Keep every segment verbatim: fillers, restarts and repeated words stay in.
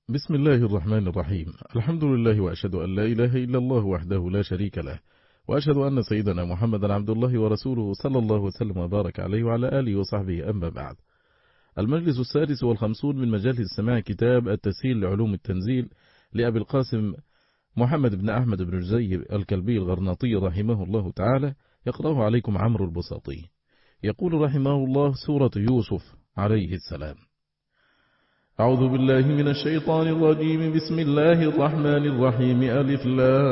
بسم الله الرحمن الرحيم. الحمد لله وأشهد أن لا إله إلا الله وحده لا شريك له، وأشهد أن سيدنا محمدا عبد الله ورسوله صلى الله وسلم وبارك عليه وعلى آله وصحبه. أما بعد، المجلس السادس والخمسون من مجالس السماع كتاب التسهيل لعلوم التنزيل لأبي القاسم محمد بن أحمد بن جزي الكلبي الغرناطي رحمه الله تعالى، يقرأه عليكم عمرو البساطي. يقول رحمه الله: سورة يوسف عليه السلام. أعوذ بالله من الشيطان الرجيم. بسم الله الرحمن الرحيم. ألف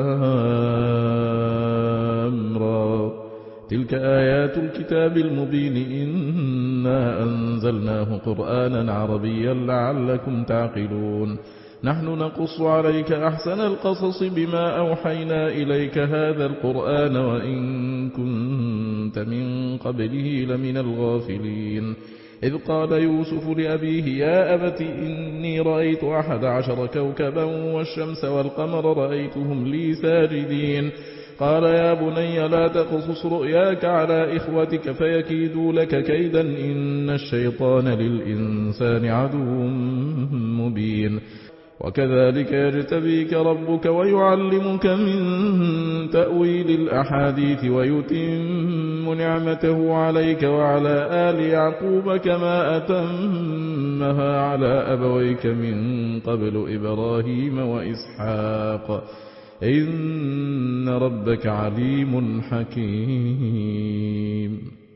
لام را، تلك آيات الكتاب المبين، إنا أنزلناه قرآنا عربيا لعلكم تعقلون. نحن نقص عليك أحسن القصص بما أوحينا إليك هذا القرآن وإن كنت من قبله لمن الغافلين. إذ قال يوسف لأبيه: يا أبت إني رأيت أحد عشر كوكبا والشمس والقمر رأيتهم لي ساجدين. قال يا بني لا تقصص رؤياك على إخوتك فيكيدوا لك كيدا، إن الشيطان للإنسان عدو مبين. وكذلك يجتبيك ربك ويعلمك من تأويل الأحاديث ويتم نعمته عليك وعلى آل يعقوب كما أتمها على أبويك من قبل إبراهيم وإسحاق، إن ربك عليم حكيم.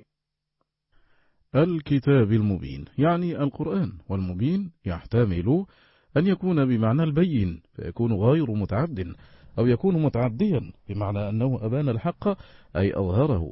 الكتاب المبين يعني القرآن، والمبين يحتمل أن يكون بمعنى البين فيكون غير متعد، أو يكون متعديا بمعنى أنه أبان الحق أي أظهره.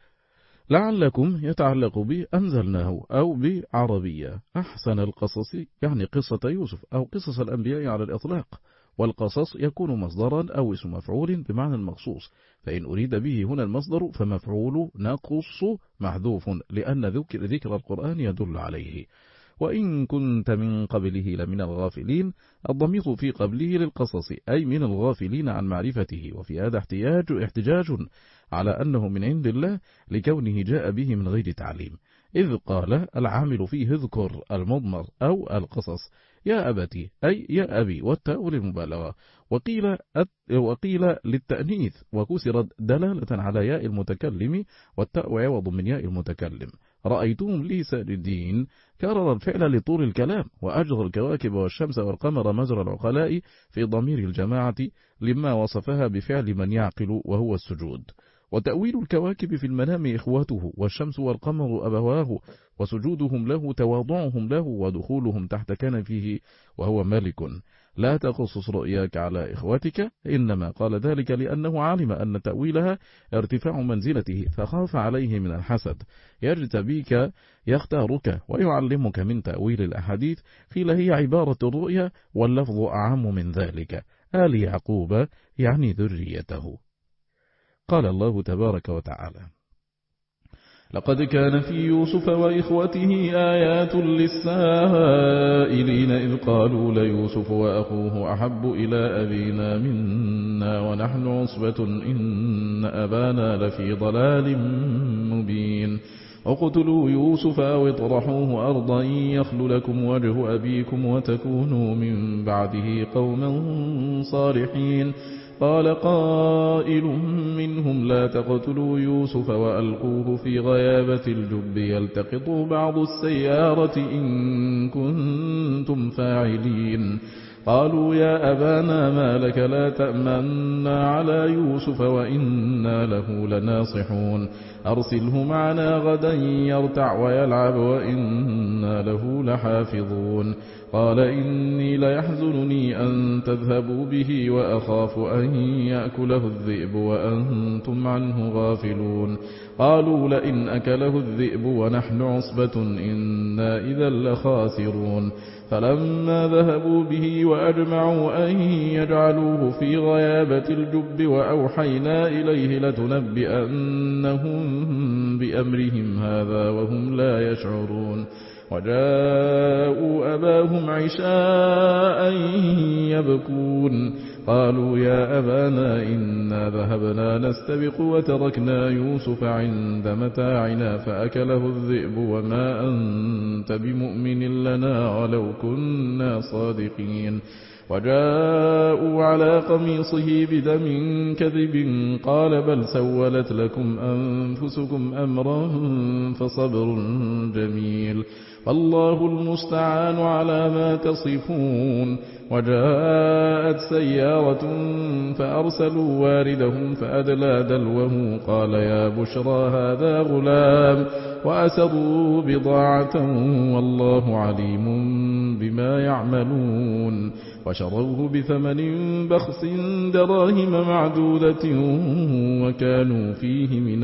لعلكم يتعلق بأنزلناه أو بعربية. أحسن القصص يعني قصة يوسف أو قصص الأنبياء على الإطلاق، والقصص يكون مصدرا أو اسم مفعول بمعنى المخصوص، فإن أريد به هنا المصدر فمفعول نقص محذوف لأن ذكر, ذكر القرآن يدل عليه. وإن كنت من قبله لمن الغافلين، الضمير في قبله للقصص أي من الغافلين عن معرفته، وفي هذا احتياج احتجاج على أنه من عند الله لكونه جاء به من غير تعليم. إذ قال العامل فيه اذكر المضمر أو القصص. يا أبتي أي يا أبي، والتاء للمبالغة، وقيل, وقيل للتأنيث وكسرت دلالة على ياء المتكلم، والتاء عوض من ياء المتكلم. رأيتهم لي ساجدين، كرر الفعل لطول الكلام، وأجرى الكواكب والشمس والقمر مجرى العقلاء في ضمير الجماعة لما وصفها بفعل من يعقل وهو السجود. وتأويل الكواكب في المنام إخوته، والشمس والقمر أبواه، وسجودهم له تواضعهم له، ودخولهم تحت كنفه وهو مالك. لا تقصص رؤياك على إخوتك، إنما قال ذلك لأنه علم أن تأويلها ارتفاع منزلته فخاف عليه من الحسد. يجتبيك يختارك ويعلمك من تأويل الأحاديث، قيل هي عبارة الرؤيا، واللفظ أعم من ذلك. آل يعقوب يعني ذريته. قال الله تبارك وتعالى: لقد كان في يوسف وإخوته آيات للسائلين، إذ قالوا ليوسف وأخوه أحب إلى أبينا منا ونحن عصبة إن أبانا لفي ضلال مبين. اقتلوا يوسف أو اطرحوه أرضا يخل لكم وجه أبيكم وتكونوا من بعده قوما صالحين. قال قائل منهم لا تقتلوا يوسف وألقوه في غيابة الجب يلتقطوا بعض السيارة إن كنتم فاعلين. قالوا يا أبانا ما لك لا تأمنا على يوسف وإنا له لناصحون. أرسله معنا غدا يرتع ويلعب وإنا له لحافظون. قال إني ليحزنني أن تذهبوا به وأخاف أن يأكله الذئب وأنتم عنه غافلون. قالوا لئن أكله الذئب ونحن عصبة إنا إذا لخاسرون. فلما ذهبوا به وأجمعوا أن يجعلوه في غيابة الجب وأوحينا إليه لتنبئنهم بأمرهم هذا وهم لا يشعرون. وجاءوا أباهم عشاء يبكون قالوا يا أبانا إنا ذهبنا نستبق وتركنا يوسف عند متاعنا فأكله الذئب وما أنت بمؤمن لنا ولو كنا صادقين وجاءوا على قميصه بدم كذب قال بل سولت لكم أنفسكم أمرا فصبر جميل والله المستعان على ما تصفون وجاءت سيارة فأرسلوا واردهم فأدلى دلوه قال يا بشرى هذا غلام وأسروا بضاعة والله عليم بما يعملون وشروه بثمن بخس دراهم معدودة وكانوا فيه من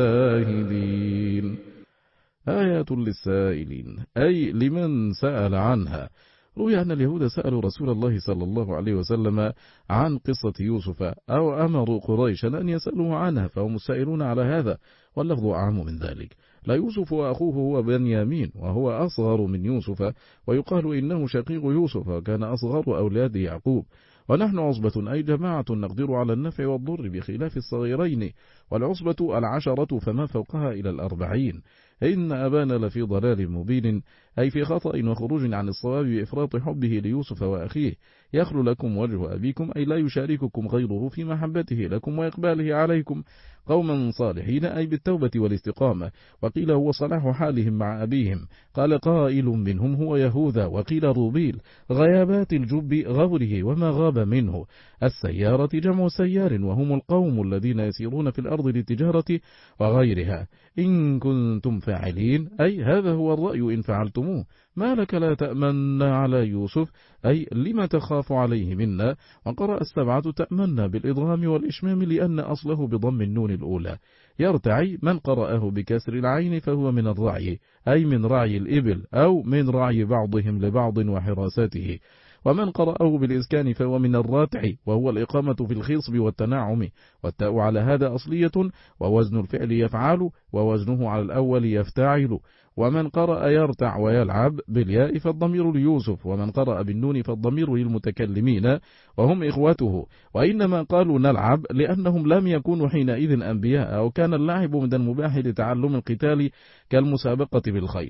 الزاهدين. آيات للسائلين أي لمن سأل عنها. روي أن اليهود سألوا رسول الله صلى الله عليه وسلم عن قصة يوسف أو أمروا قريشا أن يسألوا عنها فهم سائلون على هذا واللفظ أعم من ذلك. لا يوسف وأخوه هو بنيامين وهو أصغر من يوسف ويقال إنه شقيق يوسف وكان أصغر أولاد يعقوب ونحن عصبة أي جماعة نقدر على النفع والضر بخلاف الصغيرين والعصبة العشرة فما فوقها إلى الأربعين. إن أبانا لفي ضلال مبين أي في خطأ وخروج عن الصواب بإفراط حبه ليوسف وأخيه يخلو لكم وجه أبيكم أي لا يشارككم غيره في محبته لكم وإقباله عليكم قوما صالحين أي بالتوبة والاستقامة وقيل هو صلاح حالهم مع أبيهم قال قائل منهم هو يهوذا وقيل روبيل غيابات الجب غوره وما غاب منه السيارة جمع سيار وهم القوم الذين يسيرون في الأرض للتجارة وغيرها إن كنتم فاعلين أي هذا هو الرأي إن فعلتموه ما لك لا تأمن على يوسف أي لما تخاف عليه منا وقرأ السبعة تأمن بالإضغام والإشمام لأن أصله بضم النون الأولى يرتعي من قرأه بكسر العين فهو من الرعي أي من رعي الإبل أو من رعي بعضهم لبعض وحراسته ومن قرأه بالإسكان فهو من الراتع وهو الإقامة في الخصب والتناعم والتاء على هذا أصلية ووزن الفعل يفعل ووزنه على الأول يفتعل ومن قرأ يرتع ويلعب بالياء فالضمير ليوسف ومن قرأ بالنون فالضمير للمتكلمين وهم إخوته وإنما قالوا نلعب لأنهم لم يكونوا حينئذ أنبياء أو كان اللعب من المباح لتعلم القتال كالمسابقة بالخيل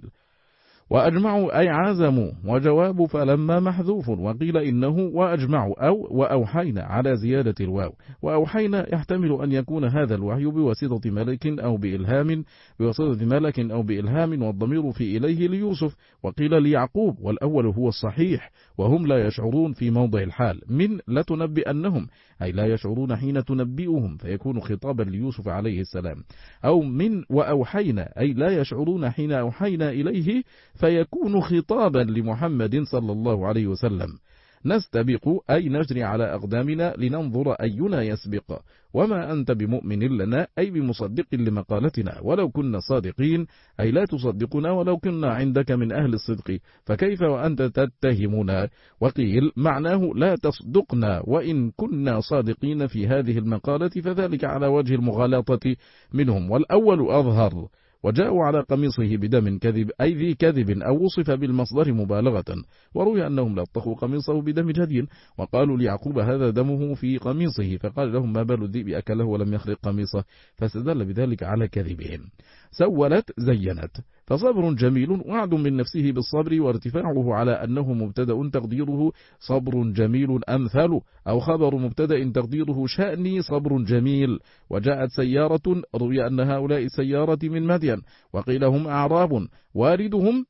وأجمعوا أي عزموا وجواب فلما محذوف وقيل إنه وأجمعوا أو وأوحينا على زيادة الواو وأوحينا يحتمل أن يكون هذا الوحي بواسطة ملك أو بإلهام بواسطة ملك أو بإلهام والضمير في إليه ليوسف وقيل ليعقوب والأول هو الصحيح وهم لا يشعرون في موضع الحال من لتنبئنهم أي لا يشعرون حين تنبئهم فيكون خطابا ليوسف عليه السلام أو من وأوحينا أي لا يشعرون حين أوحينا إليه فيكون خطابا لمحمد صلى الله عليه وسلم نستبق أي نجري على أقدامنا لننظر أينا يسبق وما أنت بمؤمن لنا أي بمصدق لمقالتنا ولو كنا صادقين أي لا تصدقنا ولو كنا عندك من أهل الصدق فكيف وأنت تتهمنا وقيل معناه لا تصدقنا وإن كنا صادقين في هذه المقالة فذلك على وجه المغالطة منهم والأول أظهر وجاءوا على قميصه بدم كذب أي ذي كذب أو وصف بالمصدر مبالغة وروي أنهم لطخوا قميصه بدم جدي وقالوا ليعقوب هذا دمه في قميصه فقال لهم ما بال الذئب أكله ولم يخرق قميصه فاستدل بذلك على كذبهم سولت زينت فصبر جميل وعد من نفسه بالصبر وارتفاعه على أنه مبتدأ تقديره صبر جميل أمثل أو خبر مبتدأ تقديره شأني صبر جميل وجاءت سيارة روي أن هؤلاء السيارة من مدين وقيل هم أعراب واردهم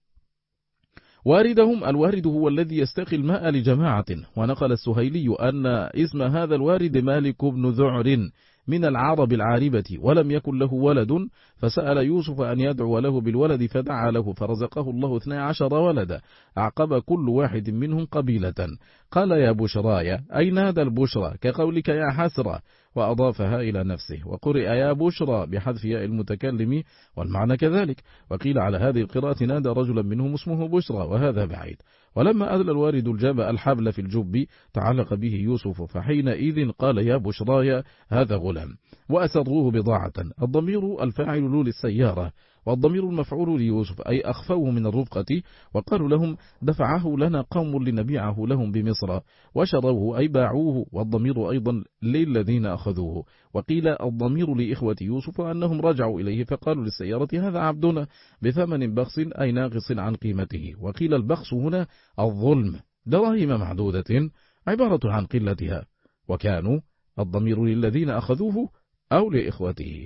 واردهم الوارد هو الذي يستقي الماء لجماعة ونقل السهيلي أن اسم هذا الوارد مالك بن ذعر من العرب العاربة ولم يكن له ولد فسأل يوسف أن يدعو له بالولد فدعا له فرزقه الله اثني عشر ولدا أعقب كل واحد منهم قبيلة قال يا بشرايا أي نادى البشرى كقولك يا حسرة وأضافها إلى نفسه وقرئ يا بشرى بحذف ياء المتكلم والمعنى كذلك وقيل على هذه القراءة نادى رجلا منهم اسمه بشرى وهذا بعيد ولما أدل الوارد الجاب الحبل في الجب تعلق به يوسف فحينئذ قال يا بشرايا هذا غلام وأسروه بضاعة الضمير الفاعل له للسيارة والضمير المفعول ليوسف أي أخفوه من الرفقة وقالوا لهم دفعه لنا قوم لنبيعه لهم بمصر وشروه أي باعوه، والضمير أيضا للذين أخذوه. وقيل الضمير لإخوة يوسف أنهم رجعوا إليه فقالوا للسيارة هذا عبدنا بثمن بخس أي ناقص عن قيمته. وقيل البخس هنا الظلم، دراهم معدودة عبارة عن قلتها، وكانوا الضمير للذين أخذوه أو لإخوته.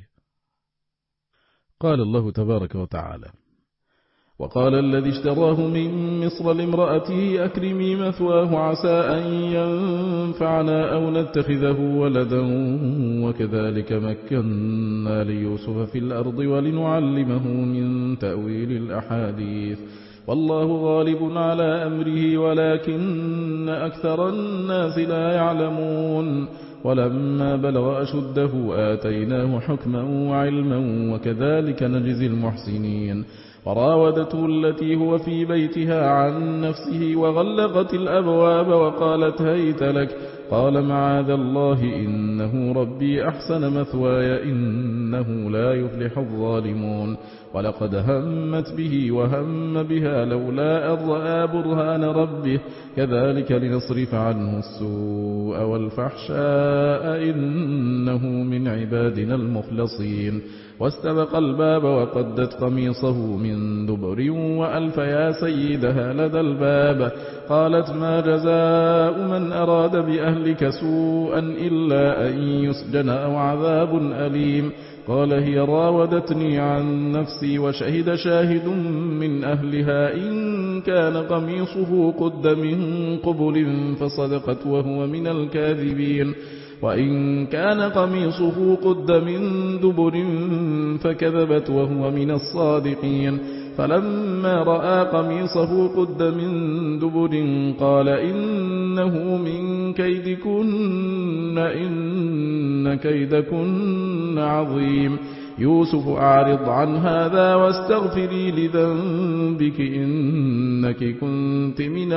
قال الله تبارك وتعالى: وقال الذي اشتراه من مصر لامرأته أكرمي مثواه عسى أن ينفعنا أو نتخذه ولدا وكذلك مكنا ليوسف في الأرض ولنعلمه من تأويل الأحاديث والله غالب على أمره ولكن أكثر الناس لا يعلمون. ولما بلغ أشده آتيناه حكما وعلما وكذلك نجزي المحسنين. وراودته التي هو في بيتها عن نفسه وغلقت الأبواب وقالت هيت لك قال معاذ الله إنه ربي أحسن مثواي إنه لا يفلح الظالمون. ولقد همت به وهم بها لولا أن رأى برهان ربه كذلك لنصرف عنه السوء والفحشاء إنه من عبادنا المخلصين. واستبق الباب وقدت قميصه من دبر وألف يا سيدها لدى الباب قالت ما جزاء من أراد بأهلك سوءا إلا أن يسجن أو عذاب أليم. قال هي راودتني عن نفسي وشهد شاهد من أهلها إن كان قميصه قد من قبل فصدقت وهو من الكاذبين وإن كان قميصه قد من دبر فكذبت وهو من الصادقين. فلما رأى قميصه قد من دبر قال إنه من كيدكن إن كيدكن عظيم. يوسف أعرض عن هذا واستغفري لذنبك إنك كنت من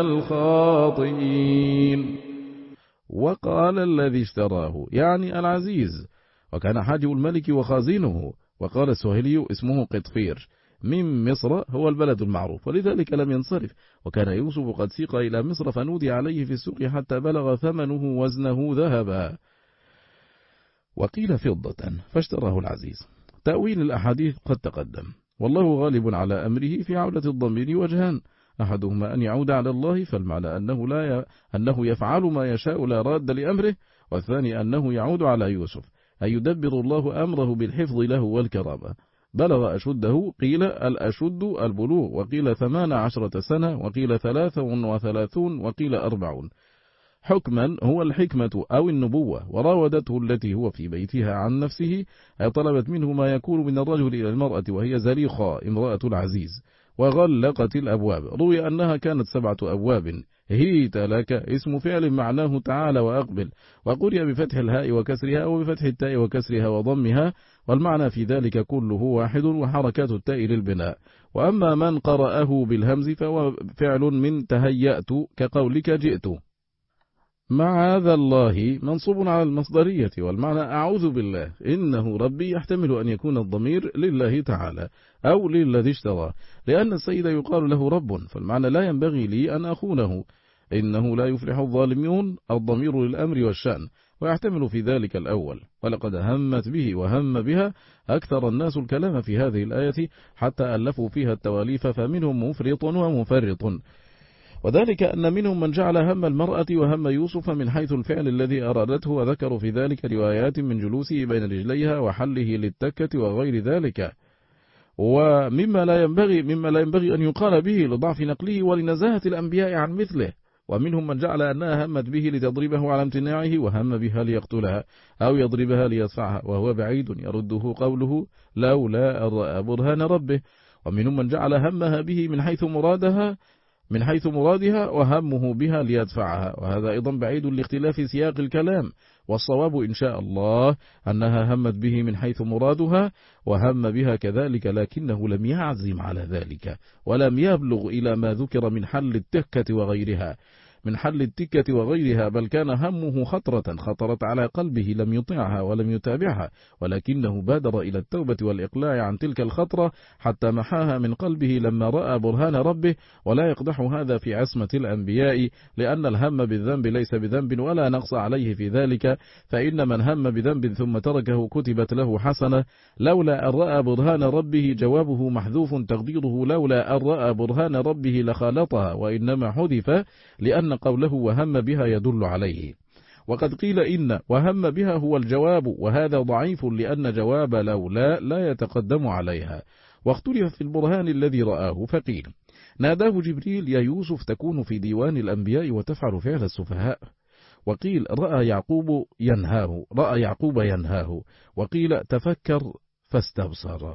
الخاطئين. وقال الذي اشتراه يعني العزيز، وكان حاجب الملك وخازنه. وقال السهيلي اسمه قطفير من مصر هو البلد المعروف ولذلك لم ينصرف. وكان يوسف قد سيق إلى مصر فنودي عليه في السوق حتى بلغ ثمنه وزنه ذهبا وقيل فضة فاشتراه العزيز. تأويل الأحاديث قد تقدم. والله غالب على أمره في عودة الضمير وجهان، أحدهما أن يعود على الله فالمعنى أنه, لا ي... أنه يفعل ما يشاء لا راد لأمره، والثاني أنه يعود على يوسف أي يدبر الله أمره بالحفظ له والكرامة. بلغ أشده قيل الأشد البلوغ وقيل ثمان عشرة سنة وقيل ثلاث وثلاثون وقيل أربعون. حكما هو الحكمة أو النبوة. وراودته التي هو في بيتها عن نفسه أي طلبت منه ما يكون من الرجل إلى المرأة وهي زليخة امرأة العزيز. وغلقت الأبواب روي أنها كانت سبعة أبواب. هيت لك اسم فعل معناه تعالى وأقبل، وقرئ بفتح الهاء وكسرها وبفتح التاء وكسرها وضمها، والمعنى في ذلك كله واحد وحركات التاء للبناء. وأما من قرأه بالهمز فهو فعل من تهيأت كقولك جئت. معاذ الله منصوب على المصدرية والمعنى أعوذ بالله إنه ربي يحتمل أن يكون الضمير لله تعالى أو للذي اشترى، لأن السيد يقال له رب فالمعنى لا ينبغي لي أن أخونه. إنه لا يفلح الظالمون الضمير للأمر والشأن ويحتمل في ذلك الأول. ولقد همت به وهم بها أكثر الناس الكلام في هذه الآية حتى ألفوا فيها التواليف فمنهم مفرط ومفرط، وذلك أن منهم من جعل هم المرأة وهم يوسف من حيث الفعل الذي أرادته، وذكروا في ذلك روايات من جلوسه بين رجليها وحله للتكة وغير ذلك، ومما لا ينبغي مما لا ينبغي أن يقال به لضعف نقله ولنزاهة الأنبياء عن مثله. ومنهم من جعل أنها همت به لتضربه على امتناعه وهم بها ليقتلها أو يضربها ليدفعها، وهو بعيد يرده قوله لولا أن رأى برهان ربه. ومنهم من جعل همها به من حيث مرادها من حيث مرادها وهمه بها ليدفعها، وهذا أيضا بعيد لاختلاف سياق الكلام. والصواب إن شاء الله أنها همت به من حيث مرادها وهم بها كذلك، لكنه لم يعزم على ذلك ولم يبلغ إلى ما ذكر من حل التكة وغيرها، من حل التكة وغيرها، بل كان همه خطرة خطرت على قلبه لم يطيعها ولم يتابعها، ولكنه بادر إلى التوبة والإقلاع عن تلك الخطرة حتى محاها من قلبه لما رأى برهان ربه. ولا يقدح هذا في عصمة الأنبياء، لأن الهم بالذنب ليس بذنب ولا نقص عليه في ذلك، فإن من هم بذنب ثم تركه كتبت له حسنة. لولا أن رأى برهان ربه جوابه محذوف تقديره لولا أن رأى برهان ربه لخالطها، وإنما حذف لأن قوله وهم بها يدل عليه. وقد قيل إن وهم بها هو الجواب، وهذا ضعيف لأن جواب لولا لا يتقدم عليها. واختلف في البرهان الذي رآه، فقيل ناداه جبريل يا يوسف تكون في ديوان الأنبياء وتفعل فعل السفهاء، وقيل رأى يعقوب ينهاه رأى يعقوب ينهاه، وقيل تفكر فاستبصر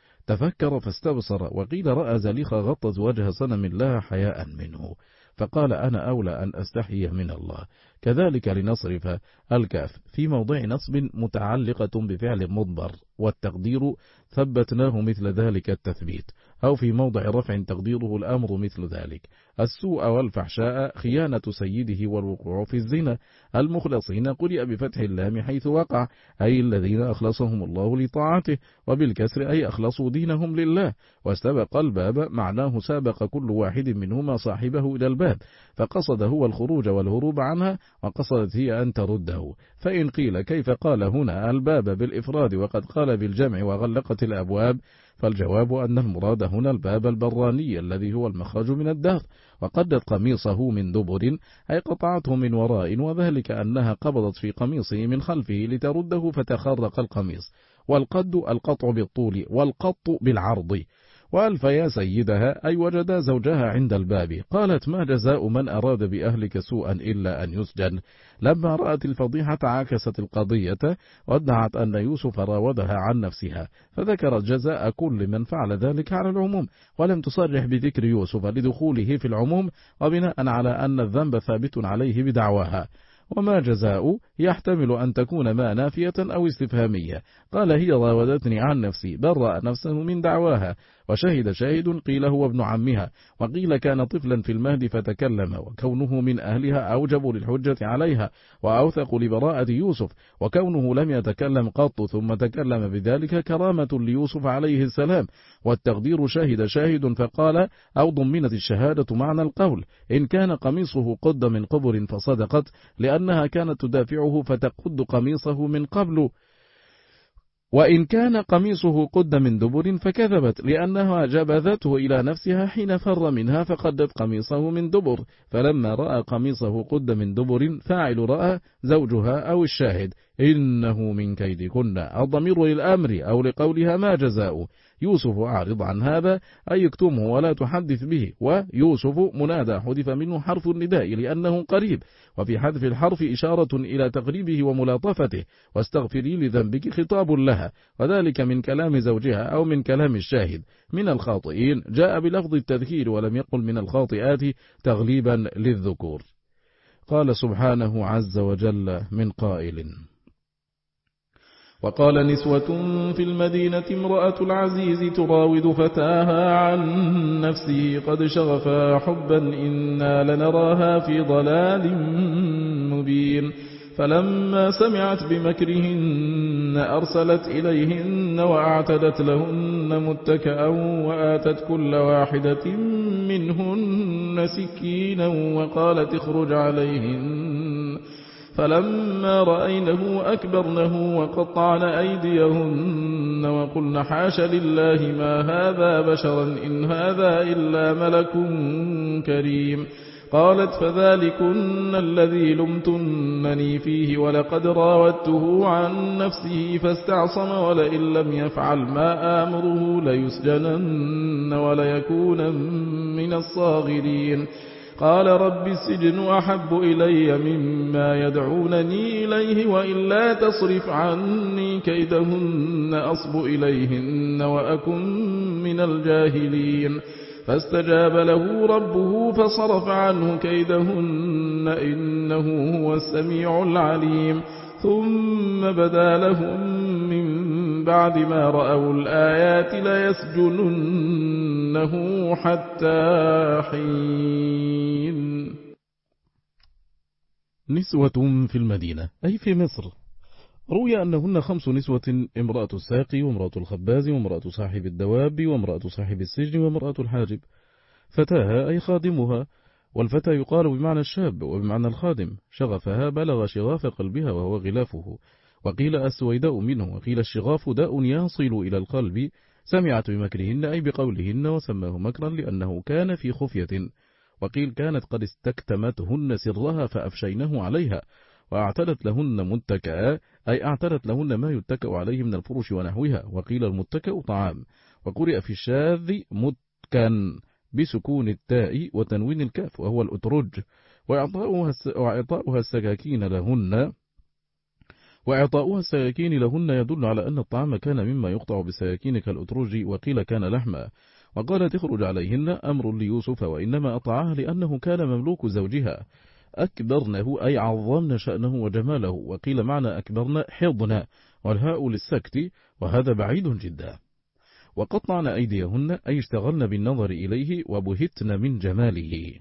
تفكر فاستبصر، وقيل رأى زليخة غطت وجه صنم لها حياء منه، فقال أنا أولى أن أستحي من الله. كذلك لنصرف الكاف في موضع نصب متعلقة بفعل مضمر، والتقدير ثبتناه مثل ذلك التثبيت، أو في موضع رفع تقديره الأمر مثل ذلك. السوء والفحشاء خيانة سيده والوقوع في الزنا. المخلصين قرئ بفتح اللام حيث وقع، أي الذين أخلصهم الله لطاعته، وبالكسر أي أخلصوا دينهم لله. واستبق الباب معناه سابق كل واحد منهما صاحبه إلى الباب، فقصد هو الخروج والهروب عنها، وقصدت هي أن ترده. فإن قيل كيف قال هنا الباب بالإفراد وقد قال بالجمع وغلقت الأبواب، فالجواب أن المراد هنا الباب البراني الذي هو المخرج من الدار. وقدت قميصه من دبر أي قطعته من وراء، وذلك أنها قبضت في قميصه من خلفه لترده فتخرق القميص. والقد القطع بالطول والقط بالعرض. وألف يا سيدها أي وجد زوجها عند الباب. قالت ما جزاء من أراد بأهلك سوءا إلا أن يسجن. لما رأت الفضيحة عكست القضية وادعت أن يوسف راودها عن نفسها، فذكرت جزاء كل من فعل ذلك على العموم، ولم تصرح بذكر يوسف لدخوله في العموم، وبناء على أن الذنب ثابت عليه بدعواها. وما جزاء يحتمل أن تكون ما نافية أو استفهامية. قال هي راودتني عن نفسي، برأ نفسه من دعواها. وشهد شاهد قيل هو ابن عمها، وقيل كان طفلا في المهد فتكلم، وكونه من أهلها أوجب للحجة عليها وأوثق لبراءة يوسف، وكونه لم يتكلم قط ثم تكلم بذلك كرامة ليوسف عليه السلام. والتقدير شهد شاهد فقال أو ضمنت الشهادة معنى القول إن كان قميصه قد من قبر فصدقت، لأنها كانت تدافعه فتقد قميصه من قبل، وإن كان قميصه قد من دبر فكذبت، لأنها جبذته إلى نفسها حين فر منها فقدت قميصه من دبر. فلما رأى قميصه قد من دبر فاعل رأى زوجها أو الشاهد إنه من كيدكن، الضمير للأمر أو لقولها ما جزاء يوسف أعرض عن هذا أي اكتمه ولا تحدث به. ويوسف منادى حذف منه حرف النداء لأنه قريب، وفي حذف الحرف إشارة إلى تقريبه وملاطفته. واستغفري لذنبك خطاب لها، وذلك من كلام زوجها أو من كلام الشاهد. من الخاطئين جاء بلفظ التذكير ولم يقل من الخاطئات تغليبا للذكور. قال سبحانه عز وجل من قائل وقال نسوة في المدينة امرأة العزيز تراود فتاها عن نفسه قد شغفا حبا إنا لنراها في ضلال مبين. فلما سمعت بمكرهن أرسلت إليهن وأعتدت لهن متكأ وآتت كل واحدة منهن سكينا وقالت اخرج عليهن. فلما رأينه أكبرنه وقطعن أيديهن وقلن حاش لله ما هذا بشرا إن هذا إلا ملك كريم. قالت فذلكن الذي لمتنني فيه ولقد راودته عن نفسه فاستعصم ولئن لم يفعل ما آمره ليسجنن وليكون من الصاغرين. قال رب السجن أحب إلي مما يدعونني إليه وإلا تصرف عني كيدهن أصب إليهن وأكن من الجاهلين. فاستجاب له ربه فصرف عنه كيدهن إنه هو السميع العليم. ثم بدا لهم من بعد ما رأوا الآيات ليسجننه حتى حين. نسوة في المدينة أي في مصر. روي أنهن خمس نسوة: امرأة الساقي، وامرأة الخباز، وامرأة صاحب الدواب، وامرأة صاحب السجن، وامرأة الحاجب. فتاها أي خادمها، والفتى يقال بمعنى الشاب وبمعنى الخادم. شغفها بلغ شغاف قلبها وهو غلافه، وقيل السويداء منه، وقيل الشغاف داء يصل إلى القلب. سمعت بمكرهن أي بقولهن، وسماه مكرا لأنه كان في خفية. وقيل كانت قد استكتمتهن سرها فأفشينه عليها. وأعتدت لهن متكأ أي أعتدت لهن ما يتكأ عليه من الفرش ونحوها. وقيل المتكأ طعام. وقرئ في الشاذ متكن بسكون التاء وتنوين الكاف وهو الأترج. وإعطاؤها السكاكين لهن وإعطاؤها السكاكين لهن يدل على أن الطعام كان مما يقطع بالسكاكين كالأترج. وقيل كان لحما. وقال تخرج عليهن أمر ليوسف، وإنما أطاعها لأنه كان مملوك زوجها. أكبرنه أي عظمن شأنه وجماله. وقيل معنى أكبرن حضن، والهاء للسكت، وهذا بعيد جدا. وقطعن أيديهن أي اشتغلن بالنظر إليه، وبهتن من جماله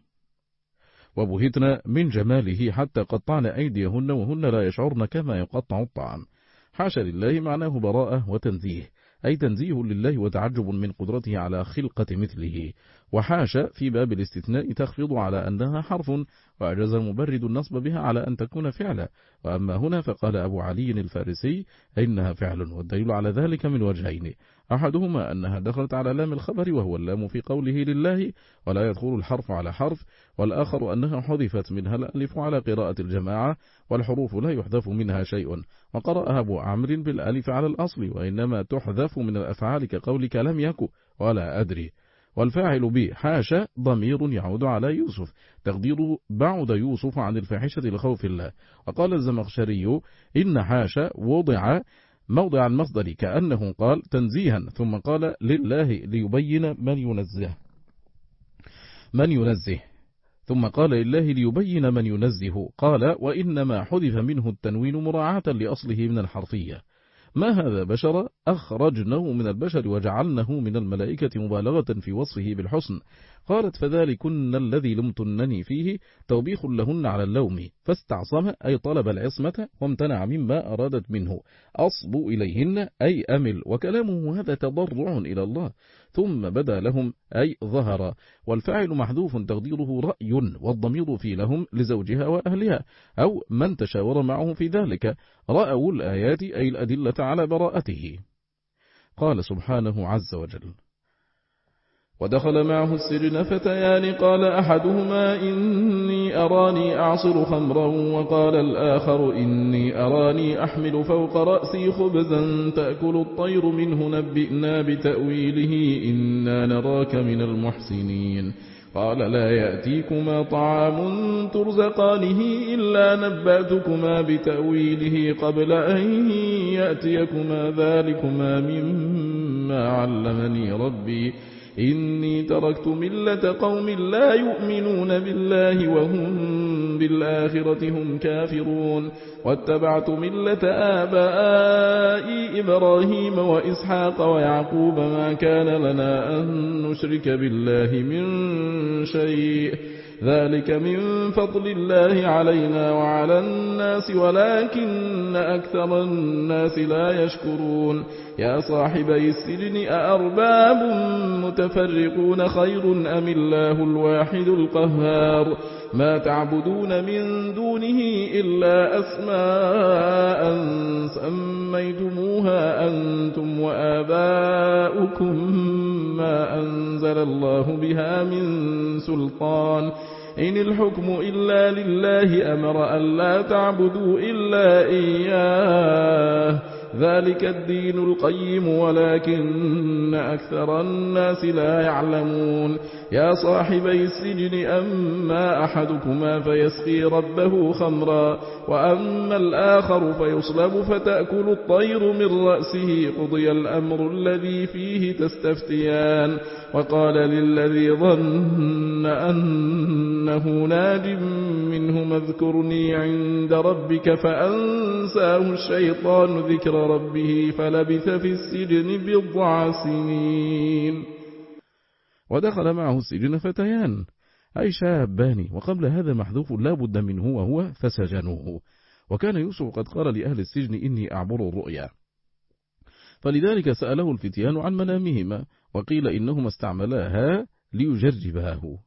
وبهتن من جماله حتى قطعن أيديهن وهن لا يشعرن كما يقطع الطعام. حاشا لله معناه براءة وتنزيه، أي تنزيه لله وتعجب من قدرته على خلقة مثله. وحاشا في باب الاستثناء تخفض على أنها حرف، وأجاز المبرد النصب بها على أن تكون فعلا. وأما هنا فقال أبو علي الفارسي إنها فعل، والدليل على ذلك من وجهين: أحدهما أنها دخلت على لام الخبر وهو اللام في قوله لله ولا يدخل الحرف على حرف، والآخر أنها حذفت منها الألف على قراءة الجماعة، والحروف لا يحذف منها شيء. وقرأها أبو عمرو بالألف على الأصل، وإنما تحذف من الأفعال كقولك لم يكن ولا أدري. والفاعل به حاشا ضمير يعود على يوسف، تقديره بعد يوسف عن الفاحشة لخوف الله. وقال الزمخشري إن حاشا وضع موضع المصدر كأنه قال تنزيها ثم قال لله ليبين من ينزه من ينزه ثم قال لله ليبين من ينزه. قال وإنما حذف منه التنوين مراعاة لأصله من الحرفية. ما هذا بشر أخرجناه من البشر وجعلناه من الملائكة مبالغة في وصفه بالحسن. قالت فذلكن الذي لمتنني فيه توبيخ لهن على اللوم، فاستعصم أي طلب العصمة وامتنع مما أرادت منه. أصب إليهن أي أمل، وكلامه هذا تضرع إلى الله. ثم بدا لهم أي ظهر، والفاعل محذوف تقديره رأي، والضمير في لهم لزوجها وأهلها أو من تشاور معه في ذلك. رأوا الآيات أي الأدلة على براءته. قال سبحانه عز وجل ودخل معه السجن فتيان قال أحدهما إني أراني أعصر خمرا وقال الآخر إني أراني أحمل فوق رأسي خبزا تأكل الطير منه نبئنا بتأويله إنا نراك من المحسنين. قال لا يأتيكما طعام ترزقانه إلا نبأتكما بتأويله قبل أن يأتيكما ذلكما مما علمني ربي إني تركت ملة قوم لا يؤمنون بالله وهم بالآخرة هم كافرون واتبعت ملة آبائي إبراهيم وإسحاق ويعقوب ما كان لنا أن نشرك بالله من شيء ذلك من فضل الله علينا وعلى الناس ولكن أكثر الناس لا يشكرون. يا صاحبي السجن أأرباب متفرقون خير أم الله الواحد القهار ما تعبدون من دونه إلا أسماء سميتموها أنتم وآباؤكم ما أنزل الله بها من سلطان إن الحكم إلا لله أمر أن لا تعبدوا إلا إياه ذلك الدين القيم ولكن أكثر الناس لا يعلمون. يا صاحبي السجن أما أحدكما فيسقي ربه خمرا وأما الآخر فيصلب فتأكل الطير من رأسه قضي الأمر الذي فيه تستفتيان. وقال للذي ظن أنه ناج منه اذكرني عند ربك فأنساه الشيطان ذكر ربه فلبث في السجن بضع سنين. ودخل معه السجن فتيان أي شابان، وقبل هذا محذوف لا بد منه وهو فسجنوه. وكان يوسف قد قال لأهل السجن إني أعبر الرؤيا، فلذلك سأله الفتيان عن منامهما، وقيل إنهما استعملاها ليجرباه،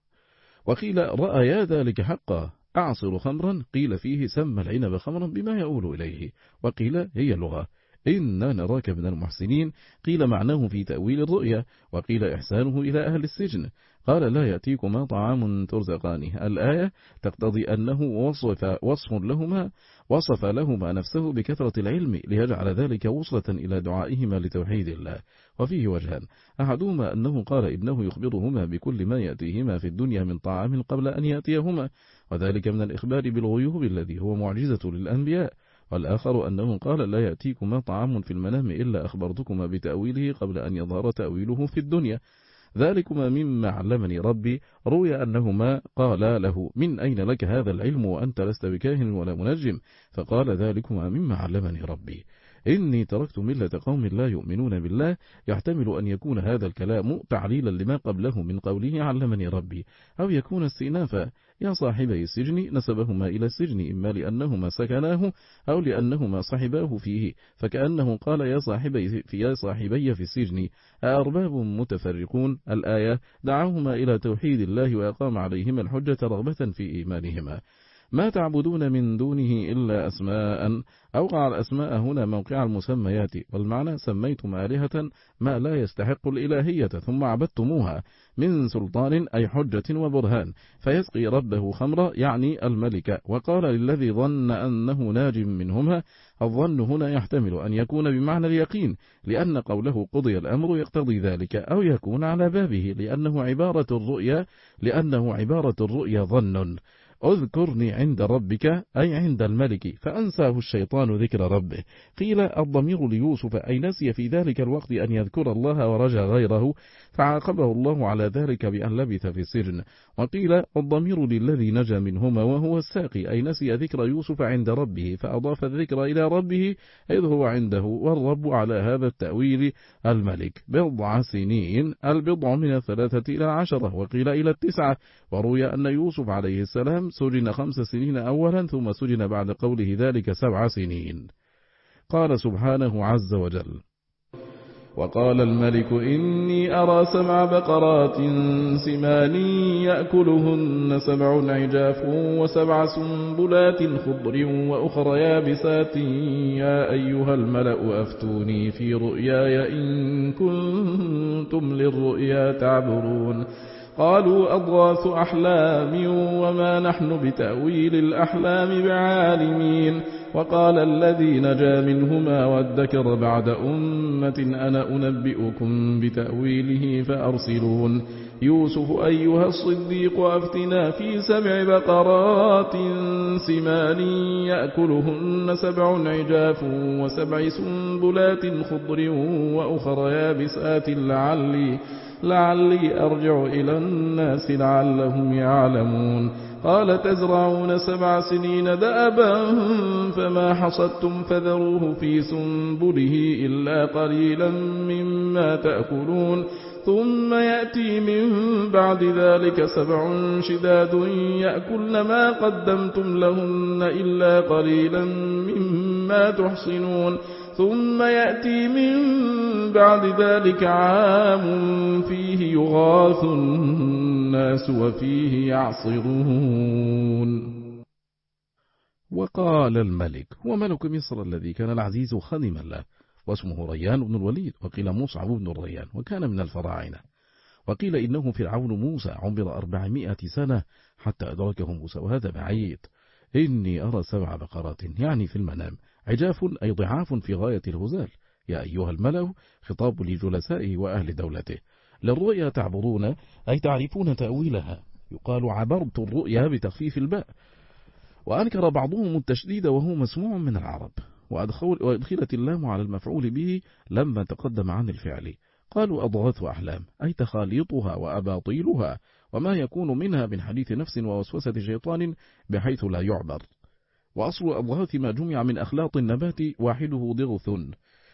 وقيل رأيا ذلك حقا. أعصر خمرا قيل فيه سمى العنب خمرا بما يؤول إليه، وقيل هي لغة إنا نراك من المحسنين، قيل معناه في تأويل الرؤيا، وقيل إحسانه إلى أهل السجن. قال لا يأتيكما طعام ترزقانه. الآية تقتضي أنه وصف, وصف لهما وصف لهما نفسه بكثرة العلم ليجعل ذلك وصلة إلى دعائهما لتوحيد الله. وفيه وجهان، أحدهما أنه قال إنه يخبرهما بكل ما يأتيهما في الدنيا من طعام قبل أن يأتيهما، وذلك من الإخبار بالغيوب الذي هو معجزة للأنبياء. والآخر أنه قال لا يأتيكما طعام في المنام إلا أخبرتكما بتأويله قبل أن يظهر تأويله في الدنيا، ذلكما مما علمني ربي. روي أنهما قال له من أين لك هذا العلم وأنت لست بكاهن ولا منجم؟ فقال ذلكما مما علمني ربي إني تركت ملة قوم لا يؤمنون بالله. يحتمل أن يكون هذا الكلام تعليلا لما قبله من قوله علمني ربي، أو يكون استئنافا. يا صاحبي السجن نسبهما إلى السجن إما لأنهما سكناه أو لأنهما صحباه فيه، فكأنه قال يا صاحبي في, يا صاحبي في السجن أأرباب متفرقون. الآية دعاهما إلى توحيد الله وأقام عليهما الحجة رغبة في إيمانهما. ما تعبدون من دونه إلا أسماء. أوقع الأسماء هنا موقع المسميات، والمعنى سميتم آلهة ما لا يستحق الإلهية ثم عبدتموها من سلطان أي حجة وبرهان، فيسقي ربه خمر يعني الملك. وقال للذي ظن أنه ناج منهما، الظن هنا يحتمل أن يكون بمعنى اليقين لأن قوله قضي الأمر يقتضي ذلك، أو يكون على بابه لأنه عبارة الرؤيا لأنه عبارة الرؤيا ظن. اذكرني عند ربك أي عند الملك، فأنساه الشيطان ذكر ربه. قيل الضمير ليوسف أي نسي في ذلك الوقت أن يذكر الله ورجى غيره، فعاقبه الله على ذلك بأن لبث في السجن. وقيل الضمير للذي نجا منهما وهو الساقي أي نسي ذكر يوسف عند ربه فأضاف الذكر إلى ربه إذ هو عنده، والرب على هذا التأويل الملك. بضع سنين البضع من الثلاثة إلى عشرة، وقيل إلى التسعة. وروي أن يوسف عليه السلام سجن خمس سنين أولا ثم سجن بعد قوله ذلك سبع سنين. قال سبحانه عز وجل وقال الملك إني أرى سبع بقرات سمان يأكلهن سبع عجاف وسبع سنبلات خضر وأخر يابسات يا أيها الملأ أفتوني في رؤياي إن كنتم للرؤيا تعبرون. قالوا أضغاث أحلام وما نحن بتأويل الأحلام بعالمين. وقال الذي نجا منهما وادكر بعد أمة أنا أنبئكم بتأويله فأرسلون. يوسف أيها الصديق أفتنا في سبع بقرات سمان يأكلهن سبع عجاف وسبع سنبلات خضر وأخر يابسات لعلي لعلي أرجع إلى الناس لعلهم يعلمون. قال تزرعون سبع سنين دأبا فما حصدتم فذروه في سنبله إلا قليلا مما تأكلون ثم يأتي من بعد ذلك سبع شداد يأكلن ما قدمتم لهن إلا قليلا مما تحصنون ثم يأتي من بعد ذلك عام فيه يغاث الناس وفيه يعصرون. وقال الملك هو ملك مصر الذي كان العزيز خادما له، واسمه ريان بن الوليد، وقيل مصعب بن الريان، وكان من الفراعنة. وقيل إنه فرعون موسى عمر أربعمائة سنة حتى أدركه موسى، وهذا بعيد. إني أرى سبع بقرات يعني في المنام عجاف أي ضعاف في غاية الهزال. يا أيها الملأ خطاب لجلسائه وأهل دولته. للرؤيا تعبرون أي تعرفون تأويلها. يقال عبرت الرؤيا بتخفيف الباء. وأنكر بعضهم التشديد وهو مسموع من العرب، وأدخلت اللام على المفعول به لما تقدم عن الفعل. قالوا أضغاث أحلام أي تخاليطها وأباطيلها وما يكون منها من حديث نفس ووسوسة شيطان بحيث لا يعبر. وأصل أضغاث ما جمع من أخلاط النبات واحده ضغث،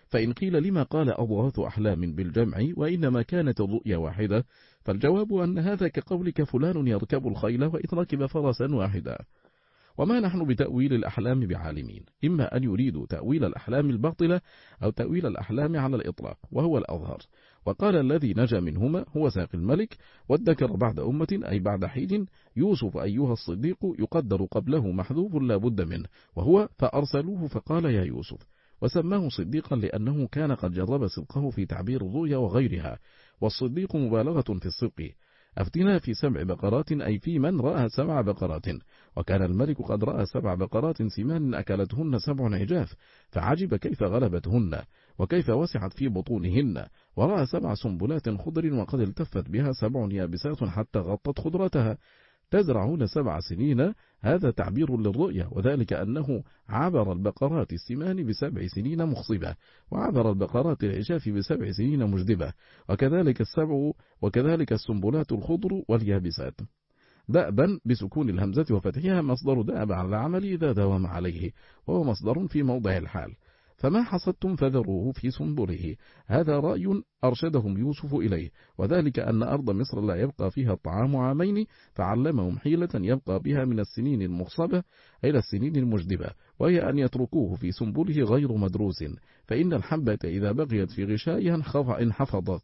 فإن قيل لما قال أضغاث أحلام بالجمع وإنما كانت الرؤيا واحدة، فالجواب أن هذا كقولك فلان يركب الخيل وإن ركب فرسا واحدا. وما نحن بتأويل الأحلام بعالمين، إما أن يريدوا تأويل الأحلام الباطلة أو تأويل الأحلام على الإطلاق، وهو الأظهر. وقال الذي نجا منهما هو ساقي الملك، وادكر بعد أمة أي بعد حين يوسف أيها الصديق يقدر قبله محذوف لا بد منه، وهو فأرسلوه فقال يا يوسف، وسماه صديقا لأنه كان قد جرب صدقه في تعبير الرؤيا وغيرها، والصديق مبالغة في الصدق. أفتنا في سبع بقرات أي في من رأى سبع بقرات، وكان الملك قد رأى سبع بقرات سمان أكلتهن سبع عجاف، فعجب كيف غلبتهن وكيف وسعت في بطونهن، ورأى سبع سنبلات خضر وقد التفت بها سبع يابسات حتى غطت خضرتها، تزرعون سبع سنين. هذا تعبير للرؤيا، وذلك أنه عبر البقرات السمان بسبع سنين مخصبة، وعبر البقرات العجاف بسبع سنين مجدبة، وكذلك السبع وكذلك السنبلات الخضر واليابسات. دأبا بسكون الهمزة وفتحها مصدر دأب على العمل إذا داوم عليه، وهو مصدر في موضع الحال. فما حصدتم فذروه في سنبله، هذا رأي أرشدهم يوسف إليه، وذلك أن أرض مصر لا يبقى فيها الطعام عامين، فعلمهم حيلة يبقى بها من السنين المخصبة إلى السنين المجدبة، وهي أن يتركوه في سنبله غير مدروس، فإن الحبة إذا بقيت في غشائها انحفظت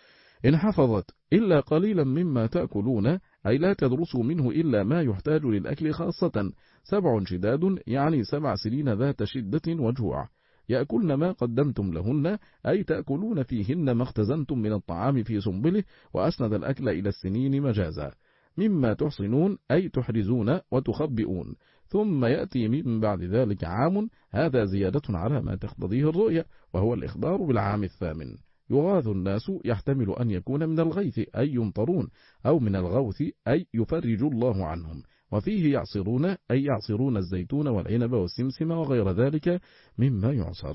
انحفظت إلا قليلا مما تأكلون، أي لا تدرسوا منه إلا ما يحتاج للأكل خاصة. سبع شداد يعني سبع سنين ذات شدة وجوع، يأكلن ما قدمتم لهن، أي تأكلون فيهن ما اختزنتم من الطعام في سنبله، وأسند الأكل إلى السنين مجازا. مما تحصنون أي تحرزون وتخبئون. ثم يأتي من بعد ذلك عام، هذا زيادة على ما تقتضيه الرؤيا، وهو الإخبار بالعام الثامن. يغاث الناس يحتمل أن يكون من الغيث أي يمطرون، أو من الغوث أي يفرج الله عنهم، وفيه يعصرون أي يعصرون الزيتون والعنب والسمسم وغير ذلك مما يعصر.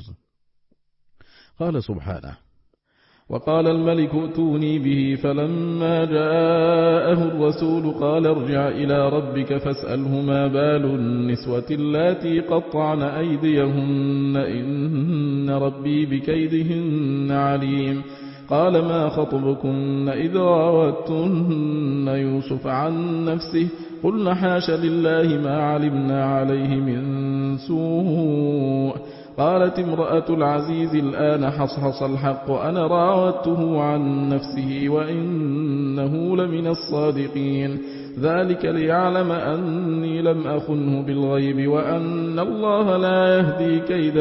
قال سبحانه: وقال الملك ائتوني به، فلما جاءه الرسول قال ارجع إلى ربك فاسأله ما بال النسوة اللاتي قطعن أيديهن إن ربي بكيدهن عليم. قال ما خطبكن إذ راوتن يوسف عن نفسه قلنا حاش لله ما علمنا عليه من سوء. قالت امرأة العزيز الآن حصحص الحق أنا راودته عن نفسه وإنه لمن الصادقين. ذلك ليعلم أني لم أخنه بالغيب وأن الله لا يهدي كيد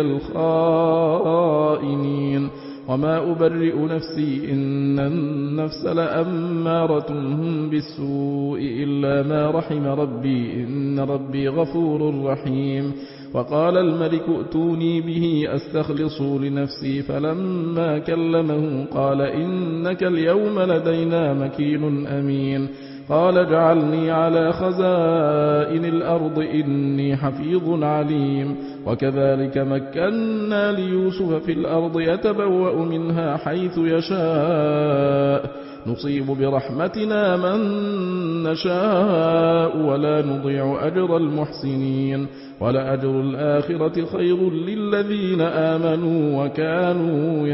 الخائنين. وما أبرئ نفسي إن النفس لأمارة بالسوء إلا ما رحم ربي إن ربي غفور رحيم. وقال الملك ائتوني به أستخلصه لنفسي، فلما كلمه قال إنك اليوم لدينا مكين أمين. قال اجعلني على خزائن الأرض إني حفيظ عليم. وكذلك مكنا ليوسف في الأرض يتبوأ منها حيث يشاء نصيب برحمتنا من نشاء ولا نضيع أجر المحسنين. ولأجر الآخرة خير للذين آمنوا وكانوا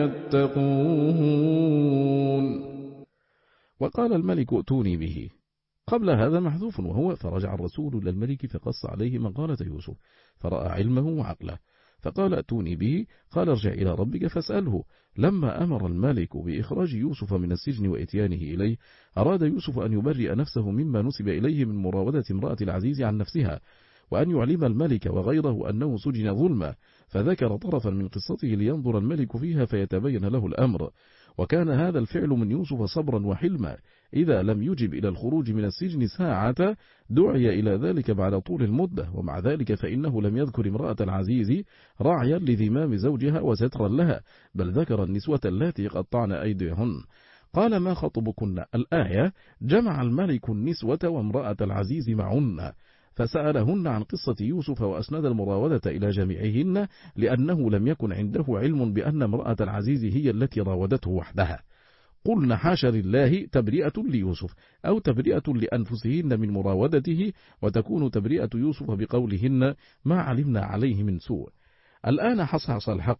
يتقون. وقال الملك ائتوني به، قبل هذا محذوف، وهو فرجع الرسول إلى الملك فقص عليه مقالة يوسف فرأى علمه وعقله، فقال ائتوني به، قال ارجع إلى ربك فاسأله. لما أمر الملك بإخراج يوسف من السجن وإتيانه إليه، أراد يوسف أن يبرئ نفسه مما نسب إليه من مراودة امرأة العزيز عن نفسها، وأن يعلم الملك وغيره أنه سجن ظلما، فذكر طرفا من قصته لينظر الملك فيها فيتبين له الأمر. وكان هذا الفعل من يوسف صبرا وحلما، إذا لم يجب إلى الخروج من السجن ساعة دعي إلى ذلك بعد طول المدة، ومع ذلك فإنه لم يذكر امرأة العزيز راعيا لذمام زوجها وسترا لها، بل ذكر النسوة اللاتي قطعن أيديهن. قال ما خطبكن، الآية جمع الملك النسوة وامرأة العزيز معهن، فسألهن عن قصة يوسف وأسند المراودة إلى جميعهن، لأنه لم يكن عنده علم بأن امرأة العزيز هي التي راودته وحدها. قلنا حاش لله تبرئة ليوسف، أو تبرئة لأنفسهن من مراودته، وتكون تبرئة يوسف بقولهن ما علمنا عليه من سوء. الآن حصحص الحق،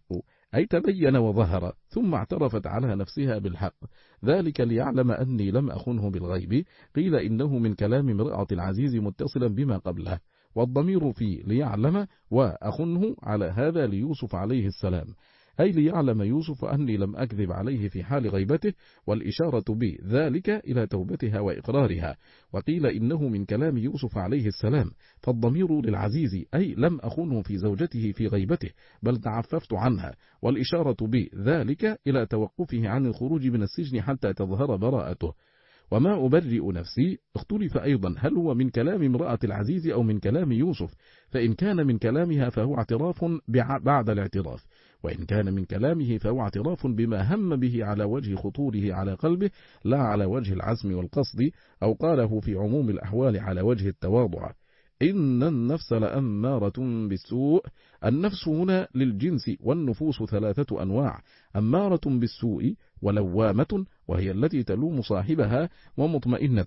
أي تبين وظهر، ثم اعترفت على نفسها بالحق، ذلك ليعلم أني لم أخنه بالغيب. قيل إنه من كلام امرأة العزيز متصلا بما قبله، والضمير في ليعلم وأخنه على هذا ليوسف عليه السلام، أي ليعلم يوسف أني لم أكذب عليه في حال غيبته، والإشارة بذلك إلى توبتها وإقرارها. وقيل إنه من كلام يوسف عليه السلام، فالضمير للعزيز أي لم أخنه في زوجته في غيبته، بل تعففت عنها، والإشارة بذلك إلى توقفه عن الخروج من السجن حتى تظهر براءته. وما أبرئ نفسي اختلف أيضا هل هو من كلام امرأة العزيز أو من كلام يوسف، فإن كان من كلامها فهو اعتراف بعد الاعتراف، وإن كان من كلامه فهو اعتراف بما هم به على وجه خطوره على قلبه لا على وجه العزم والقصد، أو قاله في عموم الأحوال على وجه التواضع. إن النفس لأمارة بالسوء، النفس هنا للجنس، والنفوس ثلاثة أنواع: أمارة بالسوء، ولوامة وهي التي تلوم صاحبها، ومطمئنة.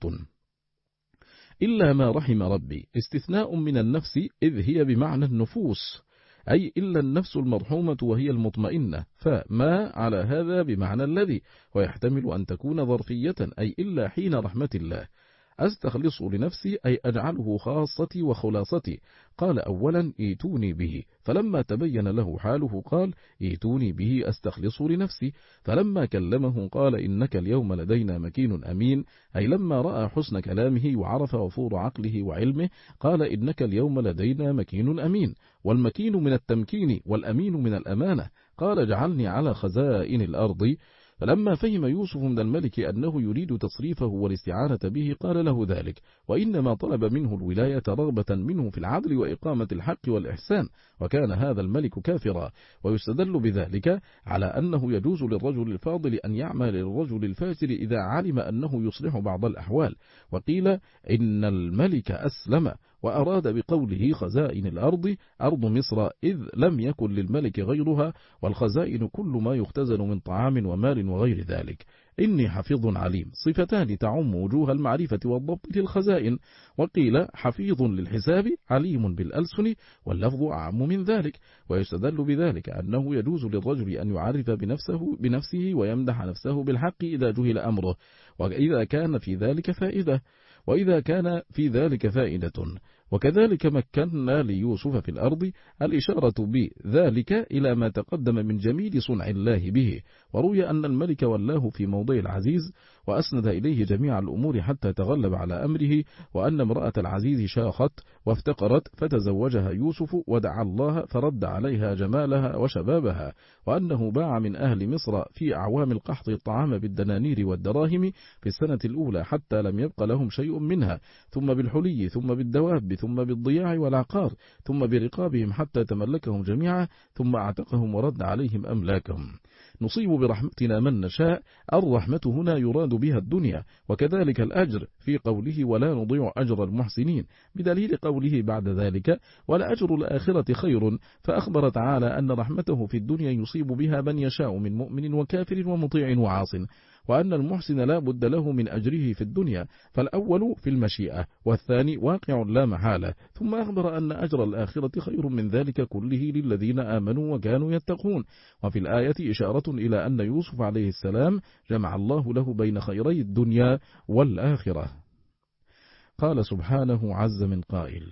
إلا ما رحم ربي استثناء من النفس، إذ هي بمعنى النفوس، أي إلا النفس المرحومة وهي المطمئنة، فما على هذا بمعنى الذي، ويحتمل أن تكون ظرفية، أي إلا حين رحمة الله. أستخلص لنفسي أي أجعله خاصتي وخلاصتي. قال أولا إيتوني به، فلما تبين له حاله قال إيتوني به أستخلص لنفسي. فلما كلمه قال إنك اليوم لدينا مكين أمين، أي لما رأى حسن كلامه وعرف وفور عقله وعلمه قال إنك اليوم لدينا مكين أمين. والمكين من التمكين، والأمين من الأمانة. قال اجعلني على خزائن الأرض. فلما فهم يوسف من الملك أنه يريد تصريفه والاستعانة به قال له ذلك، وإنما طلب منه الولاية رغبة منه في العدل وإقامة الحق والإحسان، وكان هذا الملك كافرا. ويستدل بذلك على أنه يجوز للرجل الفاضل أن يعمل للرجل الفاجر إذا علم أنه يصلح بعض الأحوال. وقيل إن الملك أسلم، وأراد بقوله خزائن الأرض أرض مصر، إذ لم يكن للملك غيرها، والخزائن كل ما يختزن من طعام ومال وغير ذلك. إني حفيظ عليم، صفتان تعم وجوه المعرفة والضبط للخزائن. وقيل حفيظ للحساب عليم بالألسن، واللفظ أعم من ذلك. ويستدل بذلك أنه يجوز للرجل أن يعرف بنفسه, بنفسه ويمدح نفسه بالحق إذا جهل أمره، وإذا كان في ذلك فائدة وإذا كان في ذلك فائدة. وكذلك مكنا ليوسف في الأرض، الإشارة بذلك إلى ما تقدم من جميل صنع الله به. وروي أن الملك ولاه في موضع العزيز وأسند إليه جميع الأمور حتى تغلب على أمره، وأن امرأة العزيز شاخت وافتقرت فتزوجها يوسف ودعا الله فرد عليها جمالها وشبابها، وأنه باع من أهل مصر في أعوام القحط الطعام بالدنانير والدراهم في السنة الأولى حتى لم يبق لهم شيء منها، ثم بالحلي، ثم بالدواب، ثم بالضياع والعقار، ثم برقابهم حتى تملكهم جميعا، ثم اعتقهم ورد عليهم أملاكهم. نصيب برحمتنا من نشاء، الرحمة هنا يراد بها الدنيا، وكذلك الأجر في قوله ولا نضيع أجر المحسنين، بدليل قوله بعد ذلك ولأجر الآخرة خير، فأخبر تعالى أن رحمته في الدنيا يصيب بها من يشاء من مؤمن وكافر ومطيع وعاص، وأن المحسن لا بد له من أجره في الدنيا، فالأول في المشيئة والثاني واقع لا محالة. ثم أخبر أن أجر الآخرة خير من ذلك كله للذين آمنوا وكانوا يتقون. وفي الآية إشارة إلى أن يوسف عليه السلام جمع الله له بين خيري الدنيا والآخرة. قال سبحانه عز من قائل: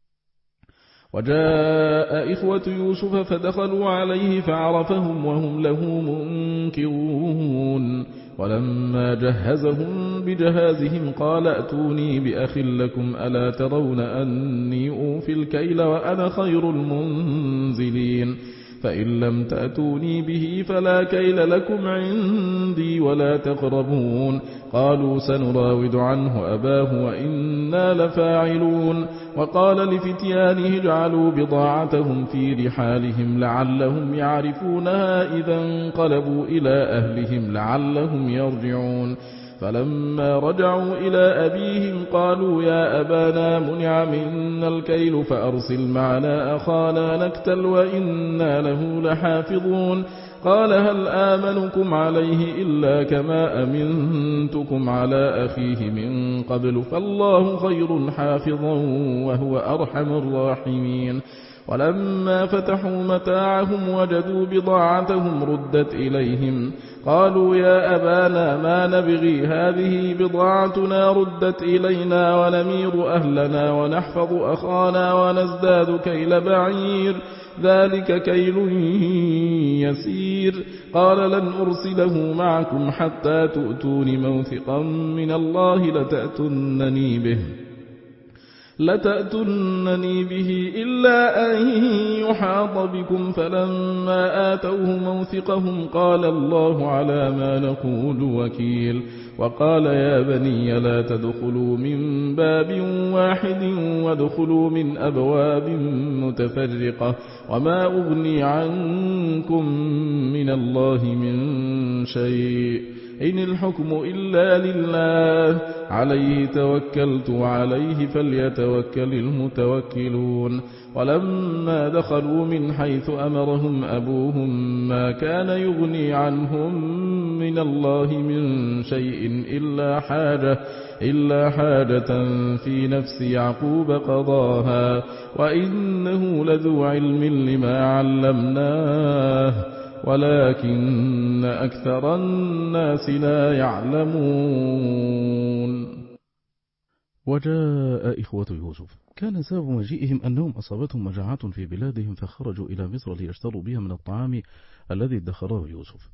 وجاء إخوة يوسف فدخلوا عليه فعرفهم وهم له منكرون، ولما جهزهم بجهازهم قال ائتوني بأخ لكم ألا ترون أني أوفي الكيل وأنا خير المنزلين، فإن لم تأتوني به فلا كيل لكم عندي ولا تقربون. قالوا سنراود عنه أباه وإنا لفاعلون. وقال لفتيانه اجعلوا بضاعتهم في رحالهم لعلهم يعرفونها إذا انقلبوا إلى أهلهم لعلهم يرجعون. فلما رجعوا إلى أبيهم قالوا يا أبانا منع منا الكيل فأرسل معنا أخانا نكتل وإنا له لحافظون. قال هل آمنكم عليه إلا كما أمنتكم على أخيه من قبل فالله خير حافظا وهو أرحم الراحمين ولما فتحوا متاعهم وجدوا بضاعتهم ردت إليهم قالوا يا أبانا ما نبغي هذه بضاعتنا ردت إلينا ونمير أهلنا ونحفظ أخانا ونزداد كيل بعير ذلك كيل يسير قال لن أرسله معكم حتى تؤتون موثقا من الله لتأتنني به لتأتنني به إلا أن يحاط بكم فلما آتوه موثقهم قال الله على ما نقول وكيل وقال يا بني لا تدخلوا من باب واحد وادخلوا من أبواب متفرقة وما أغني عنكم من الله من شيء إن الحكم إلا لله عليه توكلت وعليه فليتوكل المتوكلون ولما دخلوا من حيث أمرهم أبوهم ما كان يغني عنهم من الله من شيء إلا حاجة, إلا حاجة في نفس يعقوب قضاها وإنه لذو علم لما علمناه ولكن أكثر الناس لا يعلمون. وجاء إخوة يوسف كان سبب مجيئهم أنهم أصابتهم مجاعة في بلادهم فخرجوا إلى مصر ليشتروا بها من الطعام الذي ادخره يوسف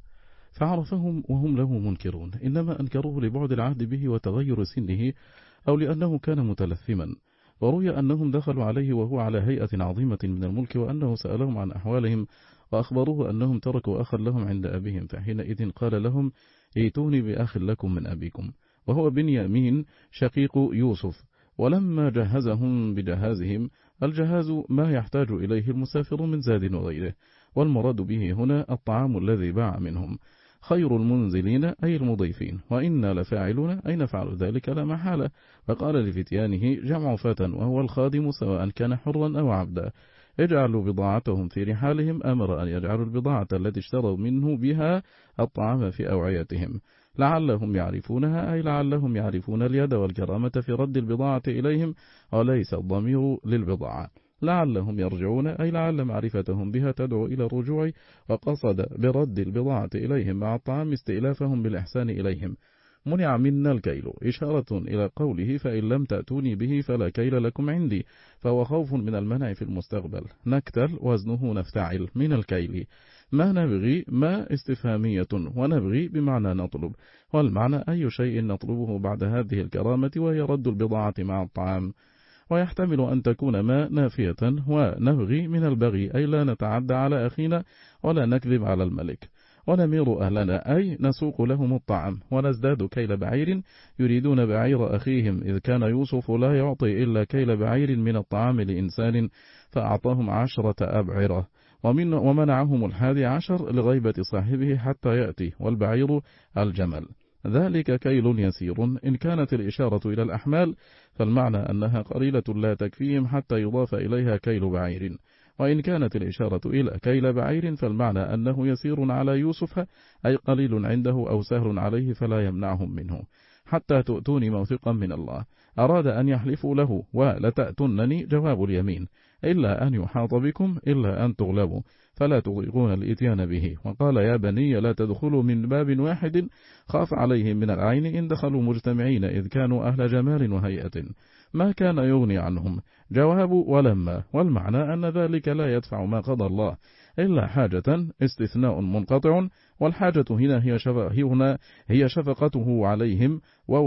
فعرفهم وهم له منكرون إنما أنكروه لبعد العهد به وتغير سنه أو لأنه كان متلثما وروي أنهم دخلوا عليه وهو على هيئة عظيمة من الملك وأنه سألهم عن أحوالهم وأخبروه أنهم تركوا أخا لهم عند أبيهم فحينئذ قال لهم ائتوني بأخ لكم من أبيكم وهو بنيامين شقيق يوسف ولما جهزهم بجهازهم الجهاز ما يحتاج إليه المسافر من زاد وغيره والمراد به هنا الطعام الذي باع منهم خير المنزلين أي المضيفين وإنا لفاعلون أي نفعل ذلك لا محالة فقال لفتيانه جمع فتى وهو الخادم سواء كان حرا أو عبدا اجعلوا بضاعتهم في رحالهم أمر أن يجعلوا البضاعة التي اشتروا منه بها الطعام في أوعيتهم لعلهم يعرفونها أي لعلهم يعرفون اليد والكرامة في رد البضاعة إليهم وليس الضمير للبضاعة لعلهم يرجعون أي لعل معرفتهم بها تدعو إلى الرجوع وقصد برد البضاعة إليهم مع الطعام استئلافهم بالإحسان إليهم منع منا الكيل إشارة إلى قوله فإن لم تأتوني به فلا كيل لكم عندي فهو خوف من المنع في المستقبل نكتل وزنه نفتعل من الكيل ما نبغي ما استفهامية ونبغي بمعنى نطلب والمعنى أي شيء نطلبه بعد هذه الكرامة وهي رد البضاعة مع الطعام ويحتمل أن تكون ما نافية ونبغي من البغي أي لا نتعدى على أخينا ولا نكذب على الملك ونمير أهلنا أي نسوق لهم الطعام ونزداد كيل بعير يريدون بعير أخيهم إذ كان يوسف لا يعطي إلا كيل بعير من الطعام لإنسان فأعطاهم عشرة أبعرة ومن ومنعهم الحادي عشر لغيبة صاحبه حتى يأتي والبعير الجمل ذلك كيل يسير إن كانت الإشارة إلى الأحمال فالمعنى أنها قليلة لا تكفيهم حتى يضاف إليها كيل بعير وإن كانت الإشارة إلى كيل بعير فالمعنى أنه يسير على يوسف أي قليل عنده أو سهل عليه فلا يمنعهم منه حتى تؤتوني موثقا من الله أراد أن يحلفوا له ولتأتنني جواب اليمين إلا أن يحاط بكم إلا أن تغلبوا فلا تضيقون الإتيان به وقال يا بني لا تدخلوا من باب واحد خاف عليهم من العين إن دخلوا مجتمعين إذ كانوا أهل جمال وهيئة ما كان يغني عنهم جواب ولما والمعنى أن ذلك لا يدفع ما قضى الله إلا حاجة استثناء منقطع والحاجة هنا هي, هنا هي شفقته عليهم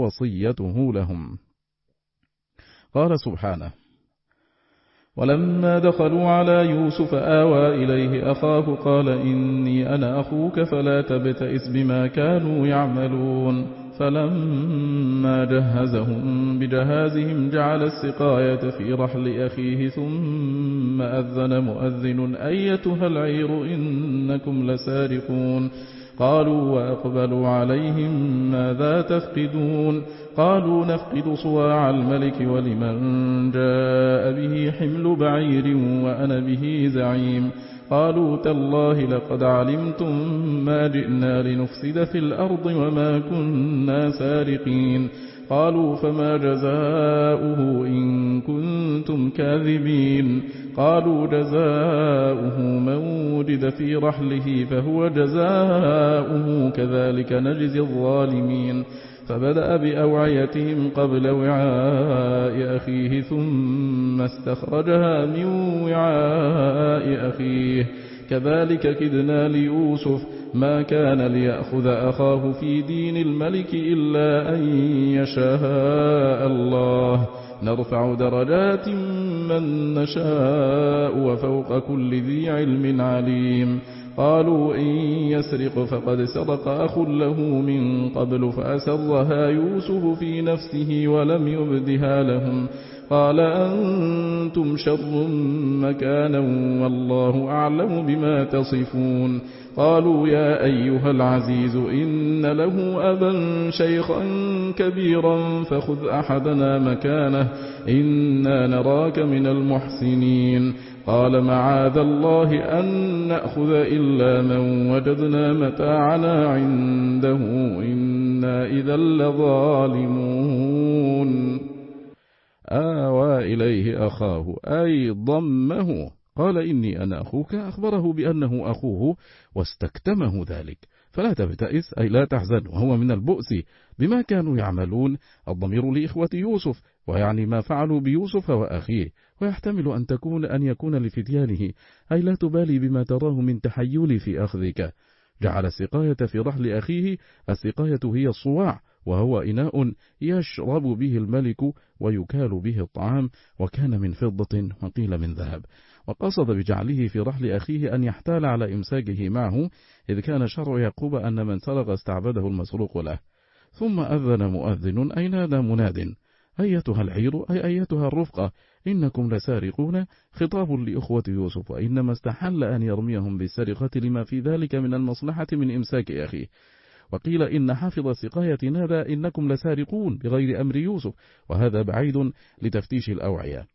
ووصيته لهم. قال سبحانه ولما دخلوا على يوسف آوى إليه أخاه قال إني أنا أخوك فلا تبتئس بما كانوا يعملون فلما جهزهم بجهازهم جعل السقاية في رحل أخيه ثم أذن مؤذن أيتها العير إنكم لسارقون قالوا وأقبلوا عليهم ماذا تفقدون قالوا نفقد صواع الملك ولمن جاء به حمل بعير وأنا به زعيم قالوا تالله لقد علمتم ما جئنا لنفسد في الأرض وما كنا سارقين قالوا فما جزاؤه إن كنتم كاذبين قالوا جزاؤه من وجد في رحله فهو جزاؤه كذلك نجزي الظالمين فبدأ بأوعيتهم قبل وعاء أخيه ثم استخرجها من وعاء أخيه كذلك كدنا ليوسف ما كان ليأخذ أخاه في دين الملك إلا أن يشاء الله نرفع درجات من نشاء وفوق كل ذي علم عليم قالوا إن يسرق فقد سرق أخ له من قبل فأسرها يوسف في نفسه ولم يبدها لهم قال أنتم شر مكانا والله أعلم بما تصفون قالوا يا أيها العزيز إن له أبا شيخا كبيرا فخذ أحدنا مكانه إنا نراك من المحسنين قال معاذ الله أن نأخذ إلا من وجدنا متاعنا عنده إنا إذا لظالمون آوى إليه أخاه أي ضمه قال إني أنا أخوك أخبره بأنه أخوه واستكتمه ذلك فلا تبتئس أي لا تحزن وهو من البؤس بما كانوا يعملون الضمير لإخوة يوسف ويعني ما فعلوا بيوسف وأخيه ويحتمل أن تكون أن يكون لفتيانه أي لا تبالي بما تراه من تحيل في أخذك جعل السقاية في رحل أخيه السقاية هي الصواع وهو إناء يشرب به الملك ويكال به الطعام وكان من فضة وقيل من ذهب وقصد بجعله في رحل أخيه أن يحتال على إمساكه معه إذ كان شرع يعقوب أن من سرق استعبده المسروق له ثم أذن مؤذن أي نادى مناد أيتها العير أي أيتها الرفقة إنكم لسارقون خطاب لأخوة يوسف وإنما استحل أن يرميهم بالسرقة لما في ذلك من المصلحة من إمساك أخيه وقيل إن حافظ السقاية نادى إنكم لسارقون بغير أمر يوسف وهذا بعيد لتفتيش الأوعية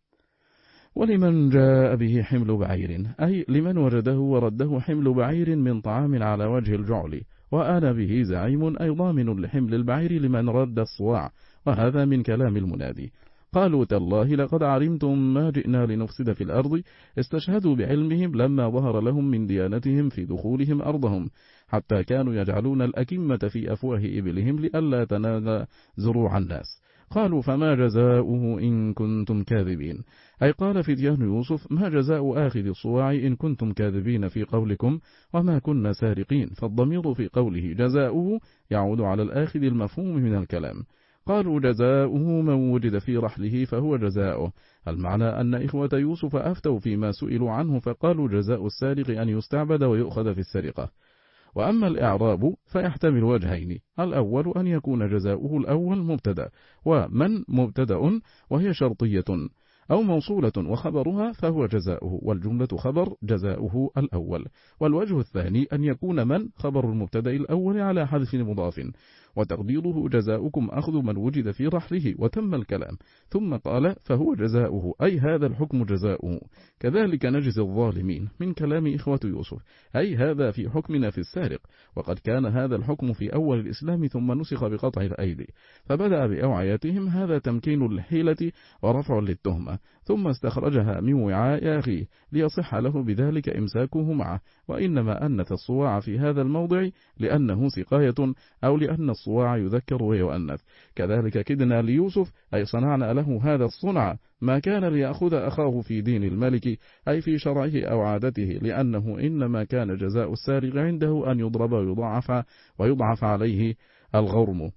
ولمن جاء به حمل بعير أي لمن وجده ورده حمل بعير من طعام على وجه الجعل وأنا به زعيم أي ضامن لحمل البعير لمن رد الصواع وهذا من كلام المنادي قالوا تالله لقد علمتم ما جئنا لنفسد في الأرض استشهدوا بعلمهم لما ظهر لهم من ديانتهم في دخولهم أرضهم حتى كانوا يجعلون الأكمة في أفواه إبلهم لئلا تنال زروع الناس قالوا فما جزاؤه إن كنتم كاذبين أي قال فتيان يوسف ما جزاء آخذ الصواع إن كنتم كاذبين في قولكم وما كنا سارقين فالضمير في قوله جزاؤه يعود على الآخذ المفهوم من الكلام قالوا جزاؤه من وجد في رحله فهو جزاؤه المعنى أن إخوة يوسف أفتوا فيما سئلوا عنه فقالوا جزاء السارق أن يستعبد ويؤخذ في السرقة وأما الإعراب فيحتمل وجهين الأول أن يكون جزاؤه الأول مبتدأ ومن مبتدأ وهي شرطية أو موصولة وخبرها فهو جزاؤه والجملة خبر جزاؤه الأول والوجه الثاني أن يكون من خبر المبتدأ الأول على حذف مضاف وتقديره جزاؤكم أخذ من وجد في رحله وتم الكلام ثم قال فهو جزاؤه أي هذا الحكم جزاؤه كذلك نجزي الظالمين من كلام إخوة يوسف أي هذا في حكمنا في السارق وقد كان هذا الحكم في أول الإسلام ثم نسخ بقطع الأيدي فبدأ بأوعيتهم هذا تمكين الحيلة ورفع للتهمة ثم استخرجها من وعاء أخيه ليصح له بذلك إمساكه معه وإنما أنث الصواع في هذا الموضع لأنه سقاية أو لأن الصواع يذكر ويؤنث كذلك كدنا ليوسف أي صنعنا له هذا الصنع ما كان ليأخذ أخاه في دين الملك أي في شرعه أو عادته لأنه إنما كان جزاء السارق عنده أن يضرب ويضعف ويضعف عليه الغرم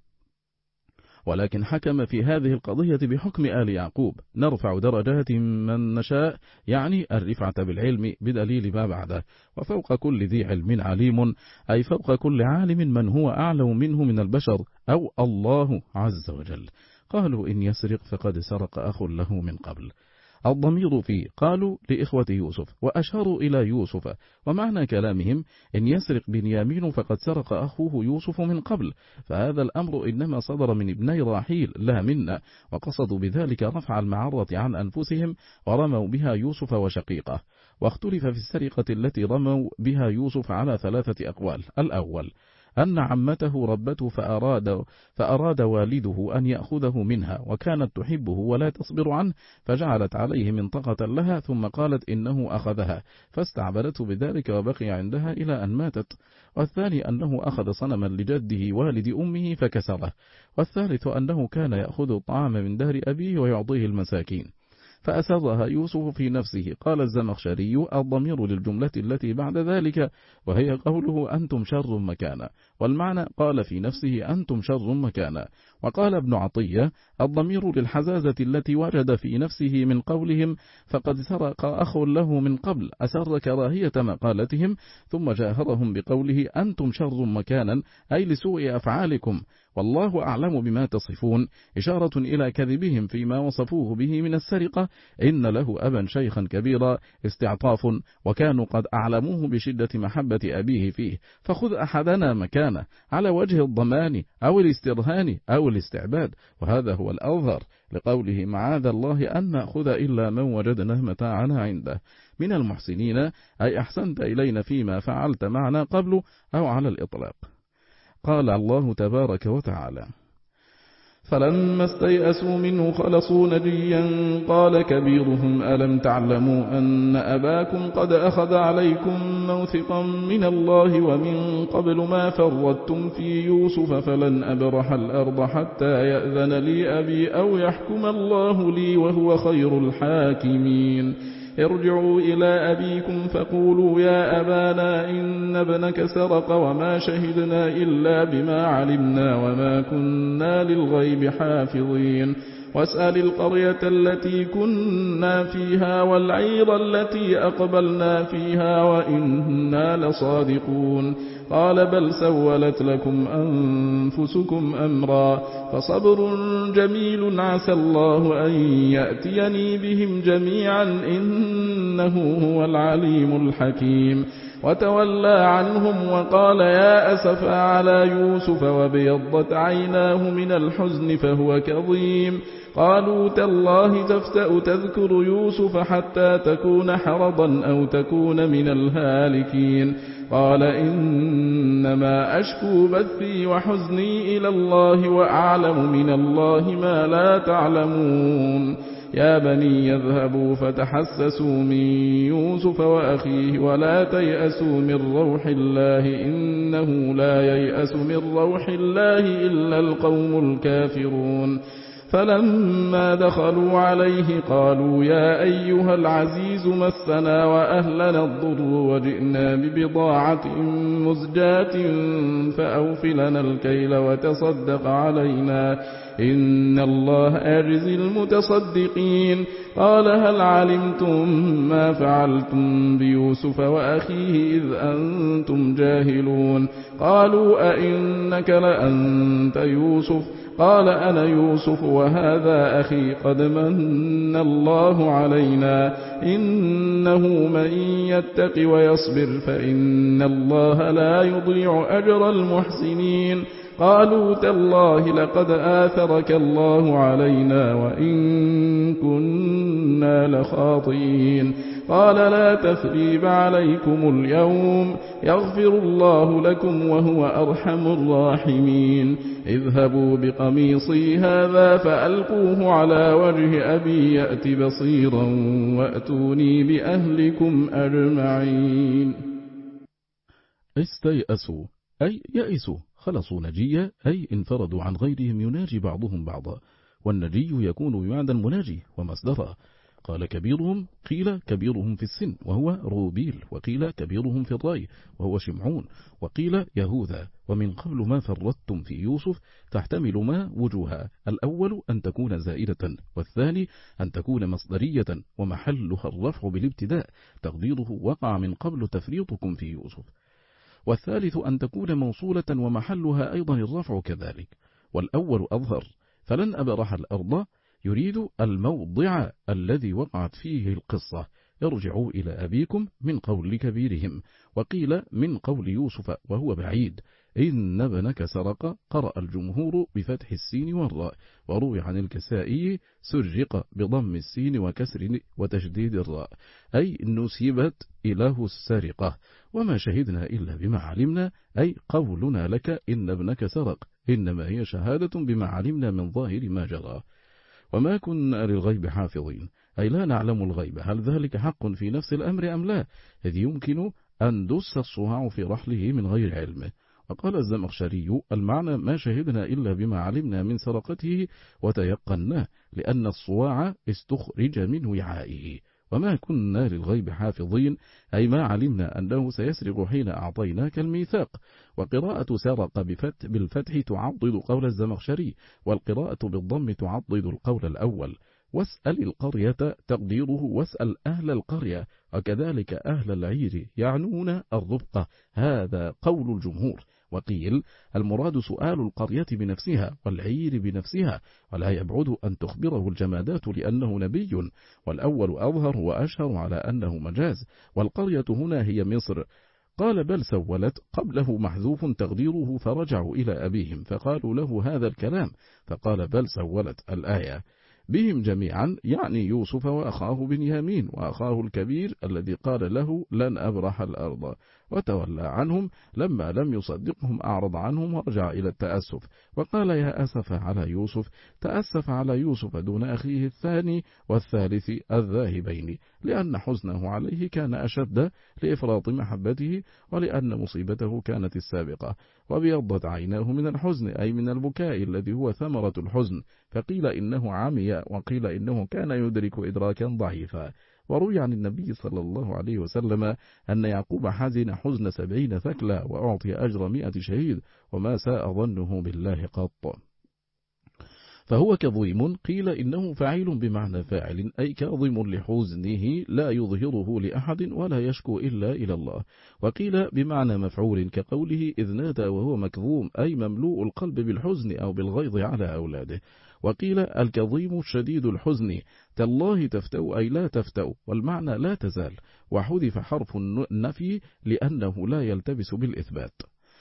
ولكن حكم في هذه القضية بحكم آل يعقوب نرفع درجات من نشاء يعني الرفعة بالعلم بدليل ما بعده وفوق كل ذي علم عليم أي فوق كل عالم من هو أعلم منه من البشر أو الله عز وجل قالوا إن يسرق فقد سرق أخ له من قبل الضمير فيه قالوا لإخوة يوسف وأشاروا إلى يوسف، ومعنى كلامهم إن يسرق بنيامين فقد سرق أخوه يوسف من قبل، فهذا الأمر إنما صدر من ابني راحيل لا منا، وقصدوا بذلك رفع المعرة عن أنفسهم ورموا بها يوسف وشقيقه. واختلف في السرقة التي رموا بها يوسف على ثلاثة أقوال. الأول أن عمته ربته فأراد, فأراد والده أن يأخذه منها، وكانت تحبه ولا تصبر عنه، فجعلت عليه منطقة لها ثم قالت إنه أخذها فاستعبدته بذلك وبقي عندها إلى أن ماتت. والثاني أنه أخذ صنما لجده والد أمه فكسره. والثالث أنه كان يأخذ الطعام من دار أبيه ويعطيه المساكين فأسرها يوسف في نفسه. قال الزمخشري الضمير للجملة التي بعد ذلك، وهي قوله أنتم شر مكانا، والمعنى قال في نفسه أنتم شر مكانا. وقال ابن عطية الضمير للحزازة التي وجد في نفسه من قولهم فقد سرق أخ له من قبل، أسر كراهية مقالتهم ثم جاهرهم بقوله أنتم شر مكانا، أي لسوء أفعالكم، والله أعلم بما تصفون، إشارة إلى كذبهم فيما وصفوه به من السرقة. إن له أبا شيخا كبيرا استعطاف، وكانوا قد أعلموه بشدة محبة أبيه فيه، فخذ أحدنا مكانه على وجه الضمان أو الاسترهان أو الاستعباد، وهذا هو الأظهر لقوله معاذ الله أن نأخذ إلا من وجدنا متاعنا عنده من المحسنين، أي أحسنت إلينا فيما فعلت معنا قبل، أو على الإطلاق. قال الله تبارك وتعالى فلما استيئسوا منه خلصوا نجيا قال كبيرهم ألم تعلموا أن أباكم قد أخذ عليكم موثقا من الله ومن قبل ما فردتم في يوسف فلن أبرح الأرض حتى يأذن لي أبي أو يحكم الله لي وهو خير الحاكمين. ارجعوا إلى أبيكم فقولوا يا أبانا إن ابنك سرق وما شهدنا إلا بما علمنا وما كنا للغيب حافظين. واسأل القرية التي كنا فيها والعير التي أقبلنا فيها وإنا لصادقون. قال بل سولت لكم أنفسكم أمرا فصبر جميل عسى الله أن يأتيني بهم جميعا إنه هو العليم الحكيم. وتولى عنهم وقال يا أسفا على يوسف وابيضت عيناه من الحزن فهو كظيم. قالوا تالله تفتأ تذكر يوسف حتى تكون حرضا أو تكون من الهالكين. قال إنما أشكو بثي وحزني إلى الله وأعلم من الله ما لا تعلمون. يا بني يذهبوا فتحسسوا من يوسف وأخيه ولا تيأسوا من روح الله إنه لا ييأس من روح الله إلا القوم الكافرون. فلما دخلوا عليه قالوا يا أيها العزيز مسنا وأهلنا الضر وجئنا ببضاعة مزجاة فأوفلنا الكيل وتصدق علينا إن الله أجزي المتصدقين. قال هل علمتم ما فعلتم بيوسف وأخيه إذ أنتم جاهلون. قالوا أئنك لأنت يوسف قال أنا يوسف وهذا أخي قد من الله علينا إنه من يتق ويصبر فإن الله لا يضيع أجر المحسنين. قالوا تالله لقد آثرك الله علينا وإن كنا لخاطئين. قال لا تثريب عليكم اليوم يغفر الله لكم وهو أرحم الراحمين. اذهبوا بقميصي هذا فألقوه على وجه أبي يأت بصيرا وأتوني بأهلكم أجمعين. استيأسوا أي يأسوا، خلصوا نجيا أي انفردوا عن غيرهم يناجي بعضهم بعضا، والنجي يكون بمعنى المناجي ومصدرا. قال كبيرهم قيل كبيرهم في السن وهو روبيل، وقيل كبيرهم في الرأي وهو شمعون، وقيل يهوذا. ومن قبل ما فردتم في يوسف تحتمل ما وجوها، الأول أن تكون زائدة، والثاني أن تكون مصدرية ومحلها الرفع بالابتداء تقديره وقع من قبل تفريطكم في يوسف، والثالث أن تكون موصولة ومحلها أيضا الرفع كذلك. والأول أظهر فلن أبرح الأرض يريد الموضع الذي وقعت فيه القصة. ارجعوا إلى أبيكم من قول كبيرهم، وقيل من قول يوسف وهو بعيد. إن ابنك سرق، قرأ الجمهور بفتح السين والراء، وروي عن الكسائي سرق بضم السين وكسر وتشديد الراء، أي نسبت إله السرقة. وما شهدنا إلا بما علمنا، أي قولنا لك إن ابنك سرق إنما هي شهادة بما علمنا من ظاهر ما جرى. وما كنا للغيب حافظين، أي لا نعلم الغيب، هل ذلك حق في نفس الأمر أم لا، إذ يمكن أن دس الصهاع في رحله من غير علمه. وقال الزمخشري: المعنى ما شهدنا إلا بما علمنا من سرقته وتيقناه، لأن الصواع استخرج من وعائه. وما كنا للغيب حافظين، أي ما علمنا أنه سيسرق حين أعطيناك الميثاق. وقراءة سرق بفتح بالفتح تعضد قول الزمخشري، والقراءة بالضم تعضد القول الأول. واسأل القرية تقديره واسأل أهل القرية، وكذلك أهل العير يعنون الرفقة، هذا قول الجمهور. وقيل المراد سؤال القرية بنفسها والعير بنفسها، ولا يبعد أن تخبره الجمادات لأنه نبي، والأول أظهر وأشهر على أنه مجاز، والقرية هنا هي مصر. قال: بل سولت، قبله محذوف تقديره فرجعوا إلى أبيهم فقالوا له هذا الكلام، فقال: بل سولت الآية. بهم جميعا يعني يوسف وأخاه بنيامين وأخاه الكبير الذي قال له لن أبرح الأرض، وتولى عنهم لما لم يصدقهم، أعرض عنهم ورجع إلى التأسف، وقال: يا أسف على يوسف، تأسف على يوسف دون أخيه الثاني والثالث الذاهبين، لأن حزنه عليه كان أشد لإفراط محبته، ولأن مصيبته كانت السابقة. وبيضت عيناه من الحزن، أي من البكاء الذي هو ثمرة الحزن، فقيل إنه عمي، وقيل إنه كان يدرك إدراكا ضعيفا. وروي عن النبي صلى الله عليه وسلم أن يعقوب حزن حزن سبعين ثكلى وأعطي أجر مئة شهيد، وما ساء ظنه بالله قط. فهو كظيم، قيل إنه فاعل بمعنى فاعل، أي كاظم لحزنه لا يظهره لأحد ولا يشكو إلا إلى الله. وقيل بمعنى مفعول كقوله إذ نادى وهو مكظوم، أي مملوء القلب بالحزن أو بالغيظ على أولاده. وقيل الكظيم شديد الحزن، تالله تفتأ، أي لا تفتأ، والمعنى لا تزال، وحذف حرف النفي لأنه لا يلتبس بالإثبات،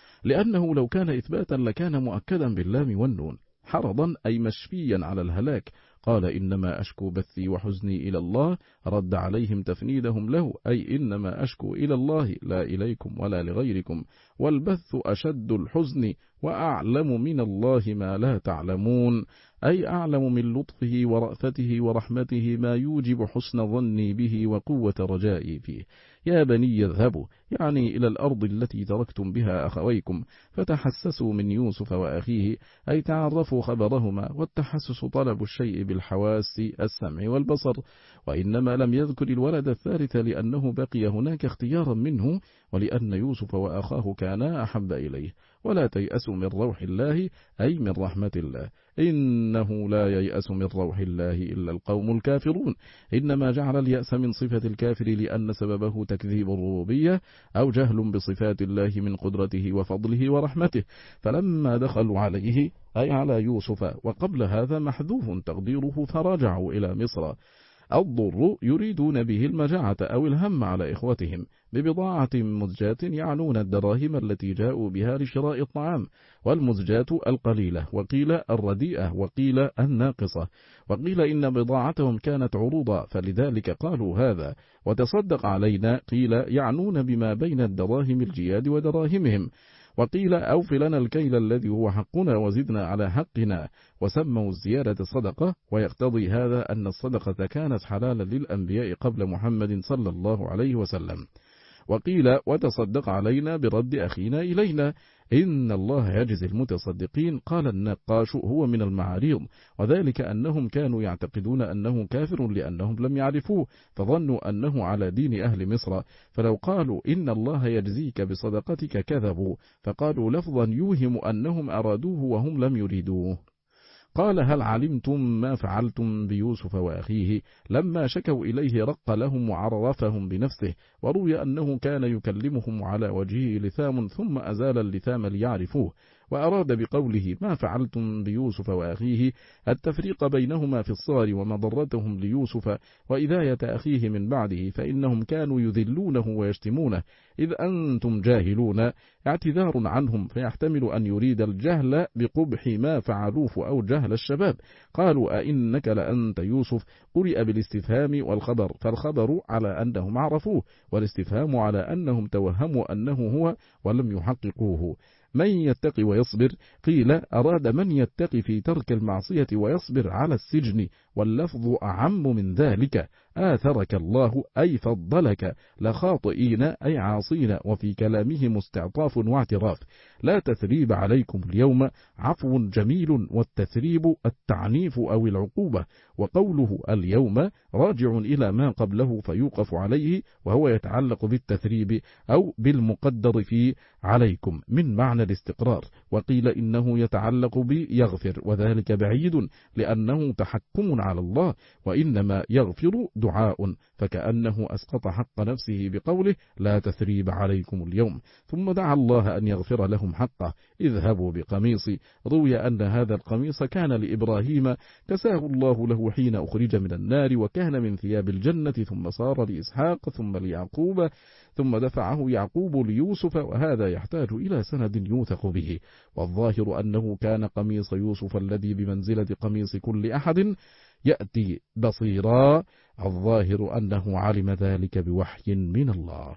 لأنه لو كان إثباتا لكان مؤكدا باللام والنون. حرضا أي مشفيا على الهلاك، قال إنما أشكو بثي وحزني إلى الله، رد عليهم تفنيدهم له، أي إنما أشكو إلى الله لا إليكم ولا لغيركم، والبث أشد الحزن، وأعلم من الله ما لا تعلمون، أي أعلم من لطفه ورأفته ورحمته ما يوجب حسن ظني به وقوة رجائي فيه. يا بني يذهبوا، يعني إلى الأرض التي تركتم بها أخويكم، فتحسسوا من يوسف وأخيه، أي تعرفوا خبرهما، والتحسس طلب الشيء بالحواس السمع والبصر. وإنما لم يذكر الولد الثالث لأنه بقي هناك اختيارا منه، ولأن يوسف وأخاه كانا أحب إليه. ولا تيأسوا من روح الله، أي من رحمة الله، إنه لا ييأس من روح الله إلا القوم الكافرون. إنما جعل اليأس من صفة الكافر لأن سببه تكذيب الربوبية أو جهل بصفات الله من قدرته وفضله ورحمته، فلما دخلوا عليه أي على يوسف، وقبل هذا محذوف تقديره فرجعوا إلى مصر. الضر يريدون به المجاعة أو الهم على إخوتهم ببضاعة مزجاة، يعنون الدراهم التي جاءوا بها لشراء الطعام، والمزجاة القليلة، وقيل الرديئة، وقيل الناقصة، وقيل إن بضاعتهم كانت عروضا فلذلك قالوا هذا. وتصدق علينا، قيل يعنون بما بين الدراهم الجياد ودراهمهم، وقيل أوف لنا الكيل الذي هو حقنا وزدنا على حقنا، وسموا الزيادة صدقة، ويقتضي هذا أن الصدقة كانت حلالا للأنبياء قبل محمد صلى الله عليه وسلم. وقيل وتصدق علينا برد أخينا إلينا، إن الله يجزي المتصدقين. قال النقاش هو من المعاريض، وذلك أنهم كانوا يعتقدون أنه كافر لأنهم لم يعرفوه، فظنوا أنه على دين أهل مصر، فلو قالوا إن الله يجزيك بصدقتك كذبوا، فقالوا لفظا يوهم أنهم أرادوه وهم لم يريدوه. قال هل علمتم ما فعلتم بيوسف وأخيه؟ لما شكوا إليه رق لهم وعرفهم بنفسه، وروي أنه كان يكلمهم على وجهه لثام ثم أزال اللثام ليعرفوه، وأراد بقوله ما فعلتم بيوسف وأخيه التفريق بينهما في الصغر ومضرتهم ليوسف وإذاية أخيه من بعده، فإنهم كانوا يذلونه ويشتمونه إذ أنتم جاهلون، اعتذار عنهم، فيحتمل أن يريد الجهل بقبح ما فعلوه أو جهل الشباب. قالوا أئنك لأنت يوسف، قرئ بالاستفهام والخبر، فالخبر على أنهم عرفوه، والاستفهام على أنهم توهموا أنه هو ولم يحققوه. من يتقي ويصبر، قيل أراد من يتقي في ترك المعصية ويصبر على السجن، واللفظ أعم من ذلك. آثرك الله أي فضلك، لخاطئين أي عاصين، وفي كلامهم استعطاف واعتراف. لا تثريب عليكم اليوم، عفو جميل، والتثريب التعنيف أو العقوبة، وقوله اليوم راجع إلى ما قبله فيوقف عليه، وهو يتعلق بالتثريب أو بالمقدر في عليكم من معنى الاستقرار. وقيل إنه يتعلق بيغفر، وذلك بعيد لأنه تحكم على الله، وإنما يغفر دعاء، فكأنه أسقط حق نفسه بقوله لا تثريب عليكم اليوم، ثم دعا الله أن يغفر لهم حقه. اذهبوا بقميصي، روي أن هذا القميص كان لإبراهيم كساه الله له حين أخرج من النار، وكان من ثياب الجنة، ثم صار لإسحاق ثم ليعقوب، ثم دفعه يعقوب ليوسف، وهذا يحتاج إلى سند يوثق به، والظاهر أنه كان قميص يوسف الذي بمنزلة قميص كل أحد يأتي بصيرا، الظاهر أنه علم ذلك بوحي من الله.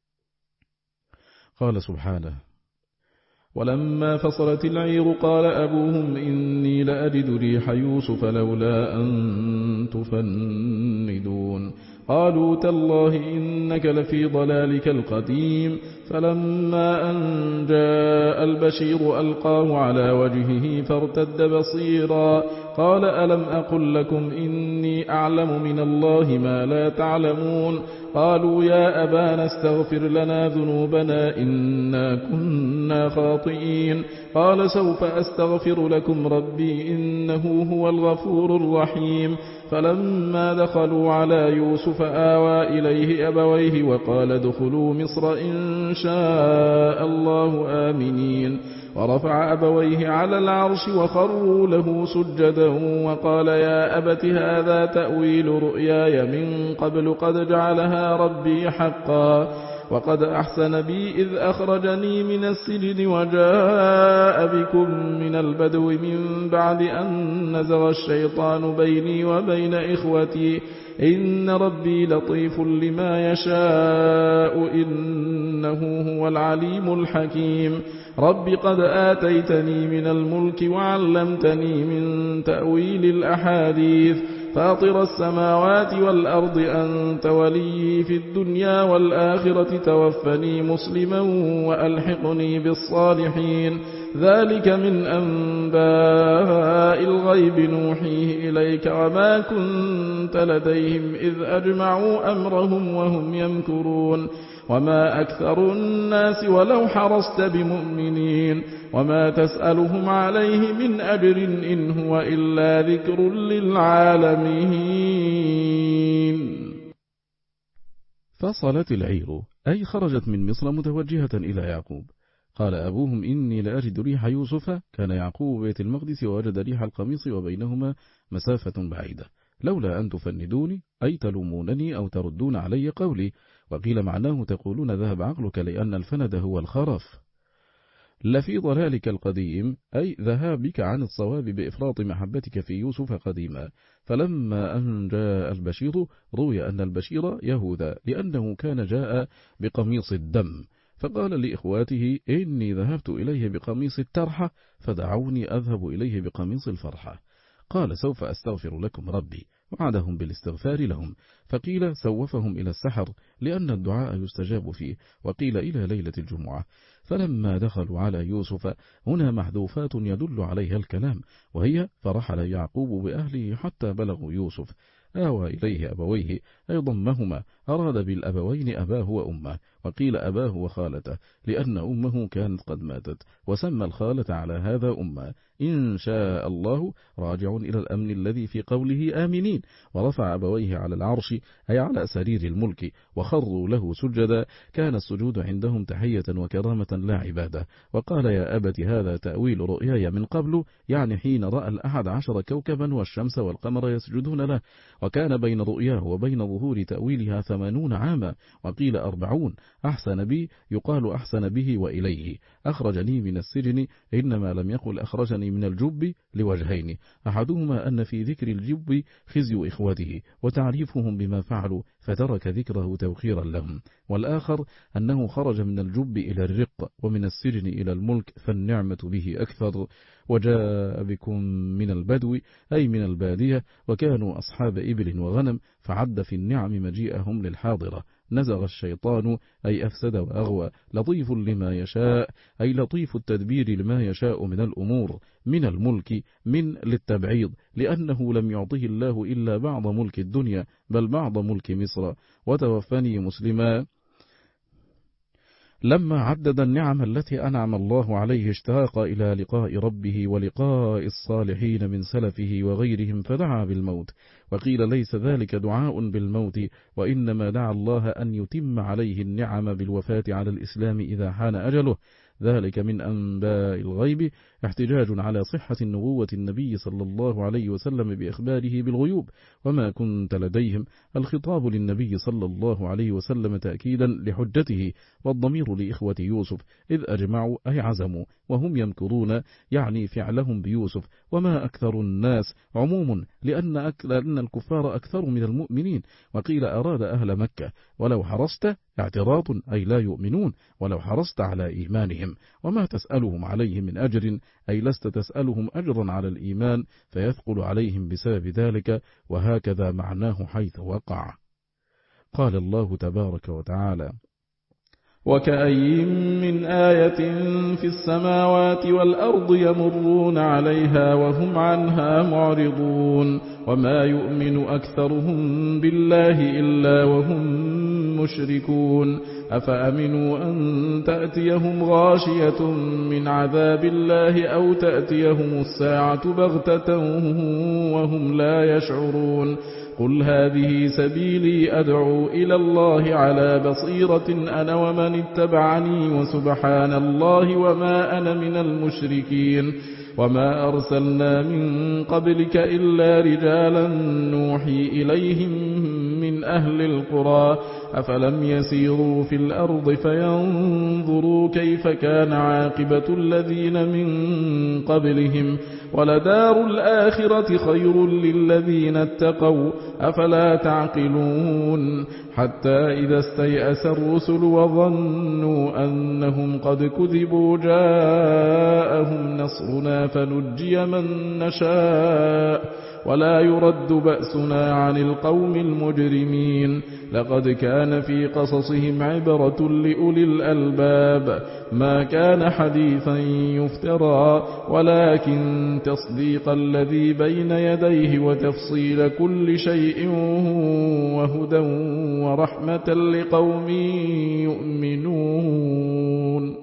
قال سبحانه ولما فصلت العير قال أبوهم إني لأجد ريح يوسف لولا أن تفندون، قالوا تالله إنك لفي ضلالك القديم. فلما أن جاء البشير ألقاه على وجهه فارتد بصيرا، قال ألم أقل لكم إني أعلم من الله ما لا تعلمون. قالوا يا أبانا استغفر لنا ذنوبنا إنا كنا خاطئين. قال سوف أستغفر لكم ربي إنه هو الغفور الرحيم. فلما دخلوا على يوسف آوى إليه أبويه وقال ادخلوا مصر إن شاء الله آمنين. ورفع أبويه على العرش وخروا له سجدا، وقال يا أبت هذا تأويل رؤياي من قبل قد جعلها ربي حقا، وقد أحسن بي إذ أخرجني من السجن وجاء بكم من البدو من بعد أن نزغ الشيطان بيني وبين إخوتي إن ربي لطيف لما يشاء إنه هو العليم الحكيم. رب قد آتيتني من الملك وعلمتني من تأويل الأحاديث، فاطر السماوات والأرض أنت ولي في الدنيا والآخرة، توفني مسلما وألحقني بالصالحين. ذلك من أنباء الغيب نوحيه إليك وما كنت لديهم إذ أجمعوا أمرهم وهم يمكرون. وما أكثر الناس ولو حرصت بمؤمنين، وما تسألهم عليه من أجر إن هو إلا ذكر للعالمين. فصلت العير أي خرجت من مصر متوجهة إلى يعقوب. قال أبوهم إني لأجد ريح يوسف، كان يعقوب بيت المقدس ووجد ريح القميص وبينهما مسافة بعيدة، لولا أن تفندوني أي تلومونني أو تردون علي قولي. وقيل معناه تقولون ذهب عقلك، لأن الفند هو الخرف. لفي ضلالك القديم أي ذهابك عن الصواب بإفراط محبتك في يوسف قديما. فلما أن جاء البشير، روي أن البشير يهوذا لأنه كان جاء بقميص الدم، فقال لإخواته إني ذهبت إليه بقميص الترحة فدعوني أذهب إليه بقميص الفرحة. قال سوف أستغفر لكم ربي، وعدهم بالاستغفار لهم، فقيل سوفهم إلى السحر لأن الدعاء يستجاب فيه، وقيل إلى ليلة الجمعة. فلما دخلوا على يوسف، هنا محذوفات يدل عليها الكلام، وهي فرحل يعقوب بأهله حتى بلغوا يوسف، آوى إليه أبويه أي ضمهما، أراد بالأبوين أباه وأمه، وقيل أباه وخالته لأن أمه كانت قد ماتت، وسمى الخالة على هذا أمه. إن شاء الله راجع إلى الأمن الذي في قوله آمنين. ورفع أبويه على العرش أي على سرير الملك وخروا له سجدا، كان السجود عندهم تحية وكرامة لا عبادة. وقال يا أبت هذا تأويل رؤياي من قبل، يعني حين رأى الأحد عشر كوكبا والشمس والقمر يسجدون له. وكان بين رؤياه وبين ظهور تأويلها ثمانون عاما، وقيل أربعون. أحسن بي يقال أحسن به وإليه. أخرجني من السجن، إنما لم يقل أخرجني من الجب لوجهين، أحدهما أن في ذكر الجب خزي إخوته وتعريفهم بما فعلوا فترك ذكره توخيرا لهم، والآخر أنه خرج من الجب إلى الرق ومن السجن إلى الملك فالنعمة به أكثر. وجاء بكم من البدو أي من البادية، وكانوا أصحاب إبل وغنم، فعد في النعم مجيئهم للحاضرة. نزغ الشيطان أي أفسد وأغوى. لطيف لما يشاء أي لطيف التدبير لما يشاء من الأمور. من الملك من للتبعيض، لأنه لم يعطه الله إلا بعض ملك الدنيا بل بعض ملك مصر. وتوفني مسلما. لما عدد النعم التي أنعم الله عليه اشتاق إلى لقاء ربه ولقاء الصالحين من سلفه وغيرهم فدعا بالموت. وقيل ليس ذلك دعاء بالموت، وإنما دعا الله أن يتم عليه النعم بالوفاة على الإسلام إذا حان أجله. ذلك من أنباء الغيب، احتجاج على صحة نبوة النبي صلى الله عليه وسلم بإخباره بالغيوب. وما كنت لديهم، الخطاب للنبي صلى الله عليه وسلم تأكيدا لحجته، والضمير لإخوة يوسف إذ أجمعوا أي عزموا وهم يمكرون، يعني فعلهم بيوسف. وما أكثر الناس عموم، لأن, أك... لأن الكفار أكثر من المؤمنين. وقيل أراد أهل مكة. ولو حرصت اعتراض أي لا يؤمنون، ولو حرصت على إيمانهم. وما تسألهم عليه من أجر أي لست تسألهم أجرا على الإيمان فيثقل عليهم بسبب ذلك، وهكذا معناه حيث وقع. قال الله تبارك وتعالى: وكأي من آية في السماوات والأرض يمرون عليها وهم عنها معرضون، وما يؤمن أكثرهم بالله إلا وهم مشركون. أفأمنوا أن تأتيهم غاشية من عذاب الله أو تأتيهم الساعة بغتة وهم لا يشعرون. قل هذه سبيلي أدعو إلى الله على بصيرة أنا ومن اتبعني وسبحان الله وما أنا من المشركين. وما أرسلنا من قبلك إلا رجالا نوحي إليهم من أهل القرى أفلم يسيروا في الأرض فينظروا كيف كان عاقبة الذين من قبلهم ولدار الآخرة خير للذين اتقوا أفلا تعقلون. حتى إذا استيأس الرسل وظنوا أنهم قد كذبوا جاءهم نصرنا فنجي من نشاء ولا يرد بأسنا عن القوم المجرمين. لقد كان في قصصهم عبرة لأولي الألباب ما كان حديثا يفترى ولكن تصديق الذي بين يديه وتفصيل كل شيء وهدى ورحمة لقوم يؤمنون.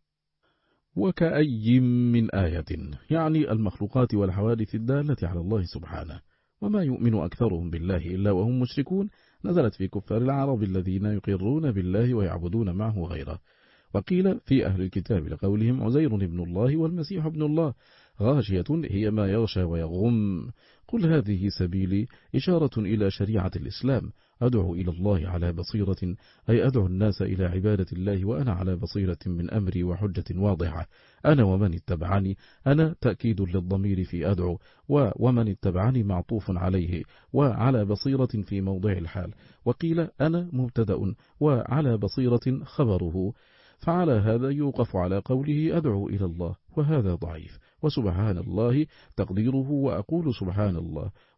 وكأي من آية يعني المخلوقات والحوادث الدالة على الله سبحانه. وما يؤمن أكثرهم بالله إلا وهم مشركون نزلت في كفار العرب الذين يقرون بالله ويعبدون معه غيره. وقيل في أهل الكتاب لقولهم عزير ابن الله والمسيح ابن الله. غاشية هي ما يغشى ويغم. قل هذه سبيلي إشارة إلى شريعة الإسلام، أدعو إلى الله على بصيرة أي أدعو الناس إلى عبادة الله وأنا على بصيرة من أمري وحجة واضحة. أنا ومن اتبعني، أنا تأكيد للضمير في أدعو، ومن اتبعني معطوف عليه، وعلى بصيرة في موضع الحال. وقيل أنا مبتدأ وعلى بصيرة خبره، فعلى هذا يوقف على قوله أدعو إلى الله، وهذا ضعيف. وسبحان الله تقديره وأقول سبحان الله،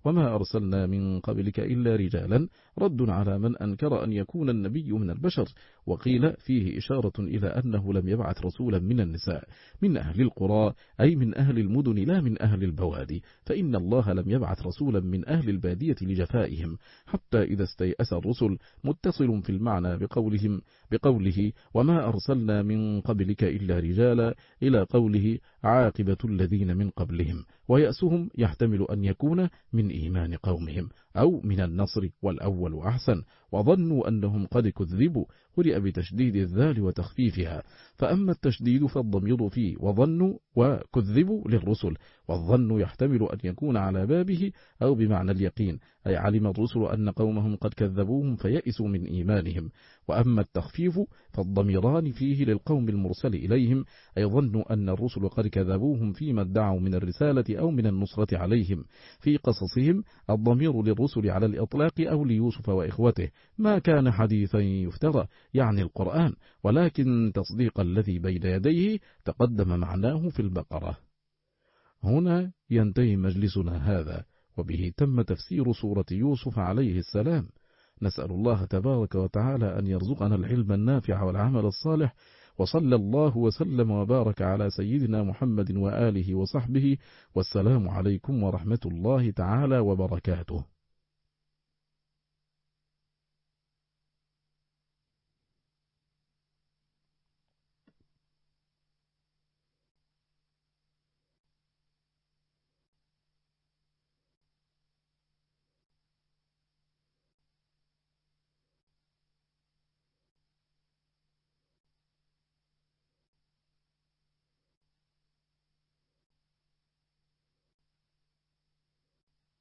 وما أرسلنا من قبلك إلا رجالا رد على من أنكر أن يكون النبي من البشر، وقيل فيه إشارة إلى أنه لم يبعث رسولا من النساء من أهل القرى، أي من أهل المدن لا من أهل البوادي، فإن الله لم يبعث رسولا من أهل البادية لجفائهم، حتى إذا استيأس الرسل متصل في المعنى بقولهم بقوله وما أرسلنا من قبلك إلا رجالا إلى قوله عاقبة الذين من قبلهم، ويأسهم يحتمل أن يكون من إيمان قومهم أو من النصر، والأول أحسن، وظنوا أنهم قد كذبوا، قرئ بتشديد الذال وتخفيفها، فأما التشديد فالضمير فيه وظنوا وكذبوا للرسل، والظن يحتمل أن يكون على بابه أو بمعنى اليقين، أي علم الرسل أن قومهم قد كذبوهم فيئسوا من إيمانهم. وأما التخفيف فالضميران فيه للقوم المرسل إليهم، أي ظنوا أن الرسل قد كذبوهم فيما ادعوا من الرسالة أو من النصرة عليهم في قصصهم، الضمير للرسل على الإطلاق أو ليوسف وإخوته، ما كان حديثا يفترى يعني القرآن، ولكن تصديق الذي بين يديه تقدم معناه في البقرة. هنا ينتهي مجلسنا هذا، وبه تم تفسير سورة يوسف عليه السلام. نسأل الله تبارك وتعالى أن يرزقنا العلم النافع والعمل الصالح، وصلى الله وسلم وبارك على سيدنا محمد وآله وصحبه، والسلام عليكم ورحمة الله تعالى وبركاته.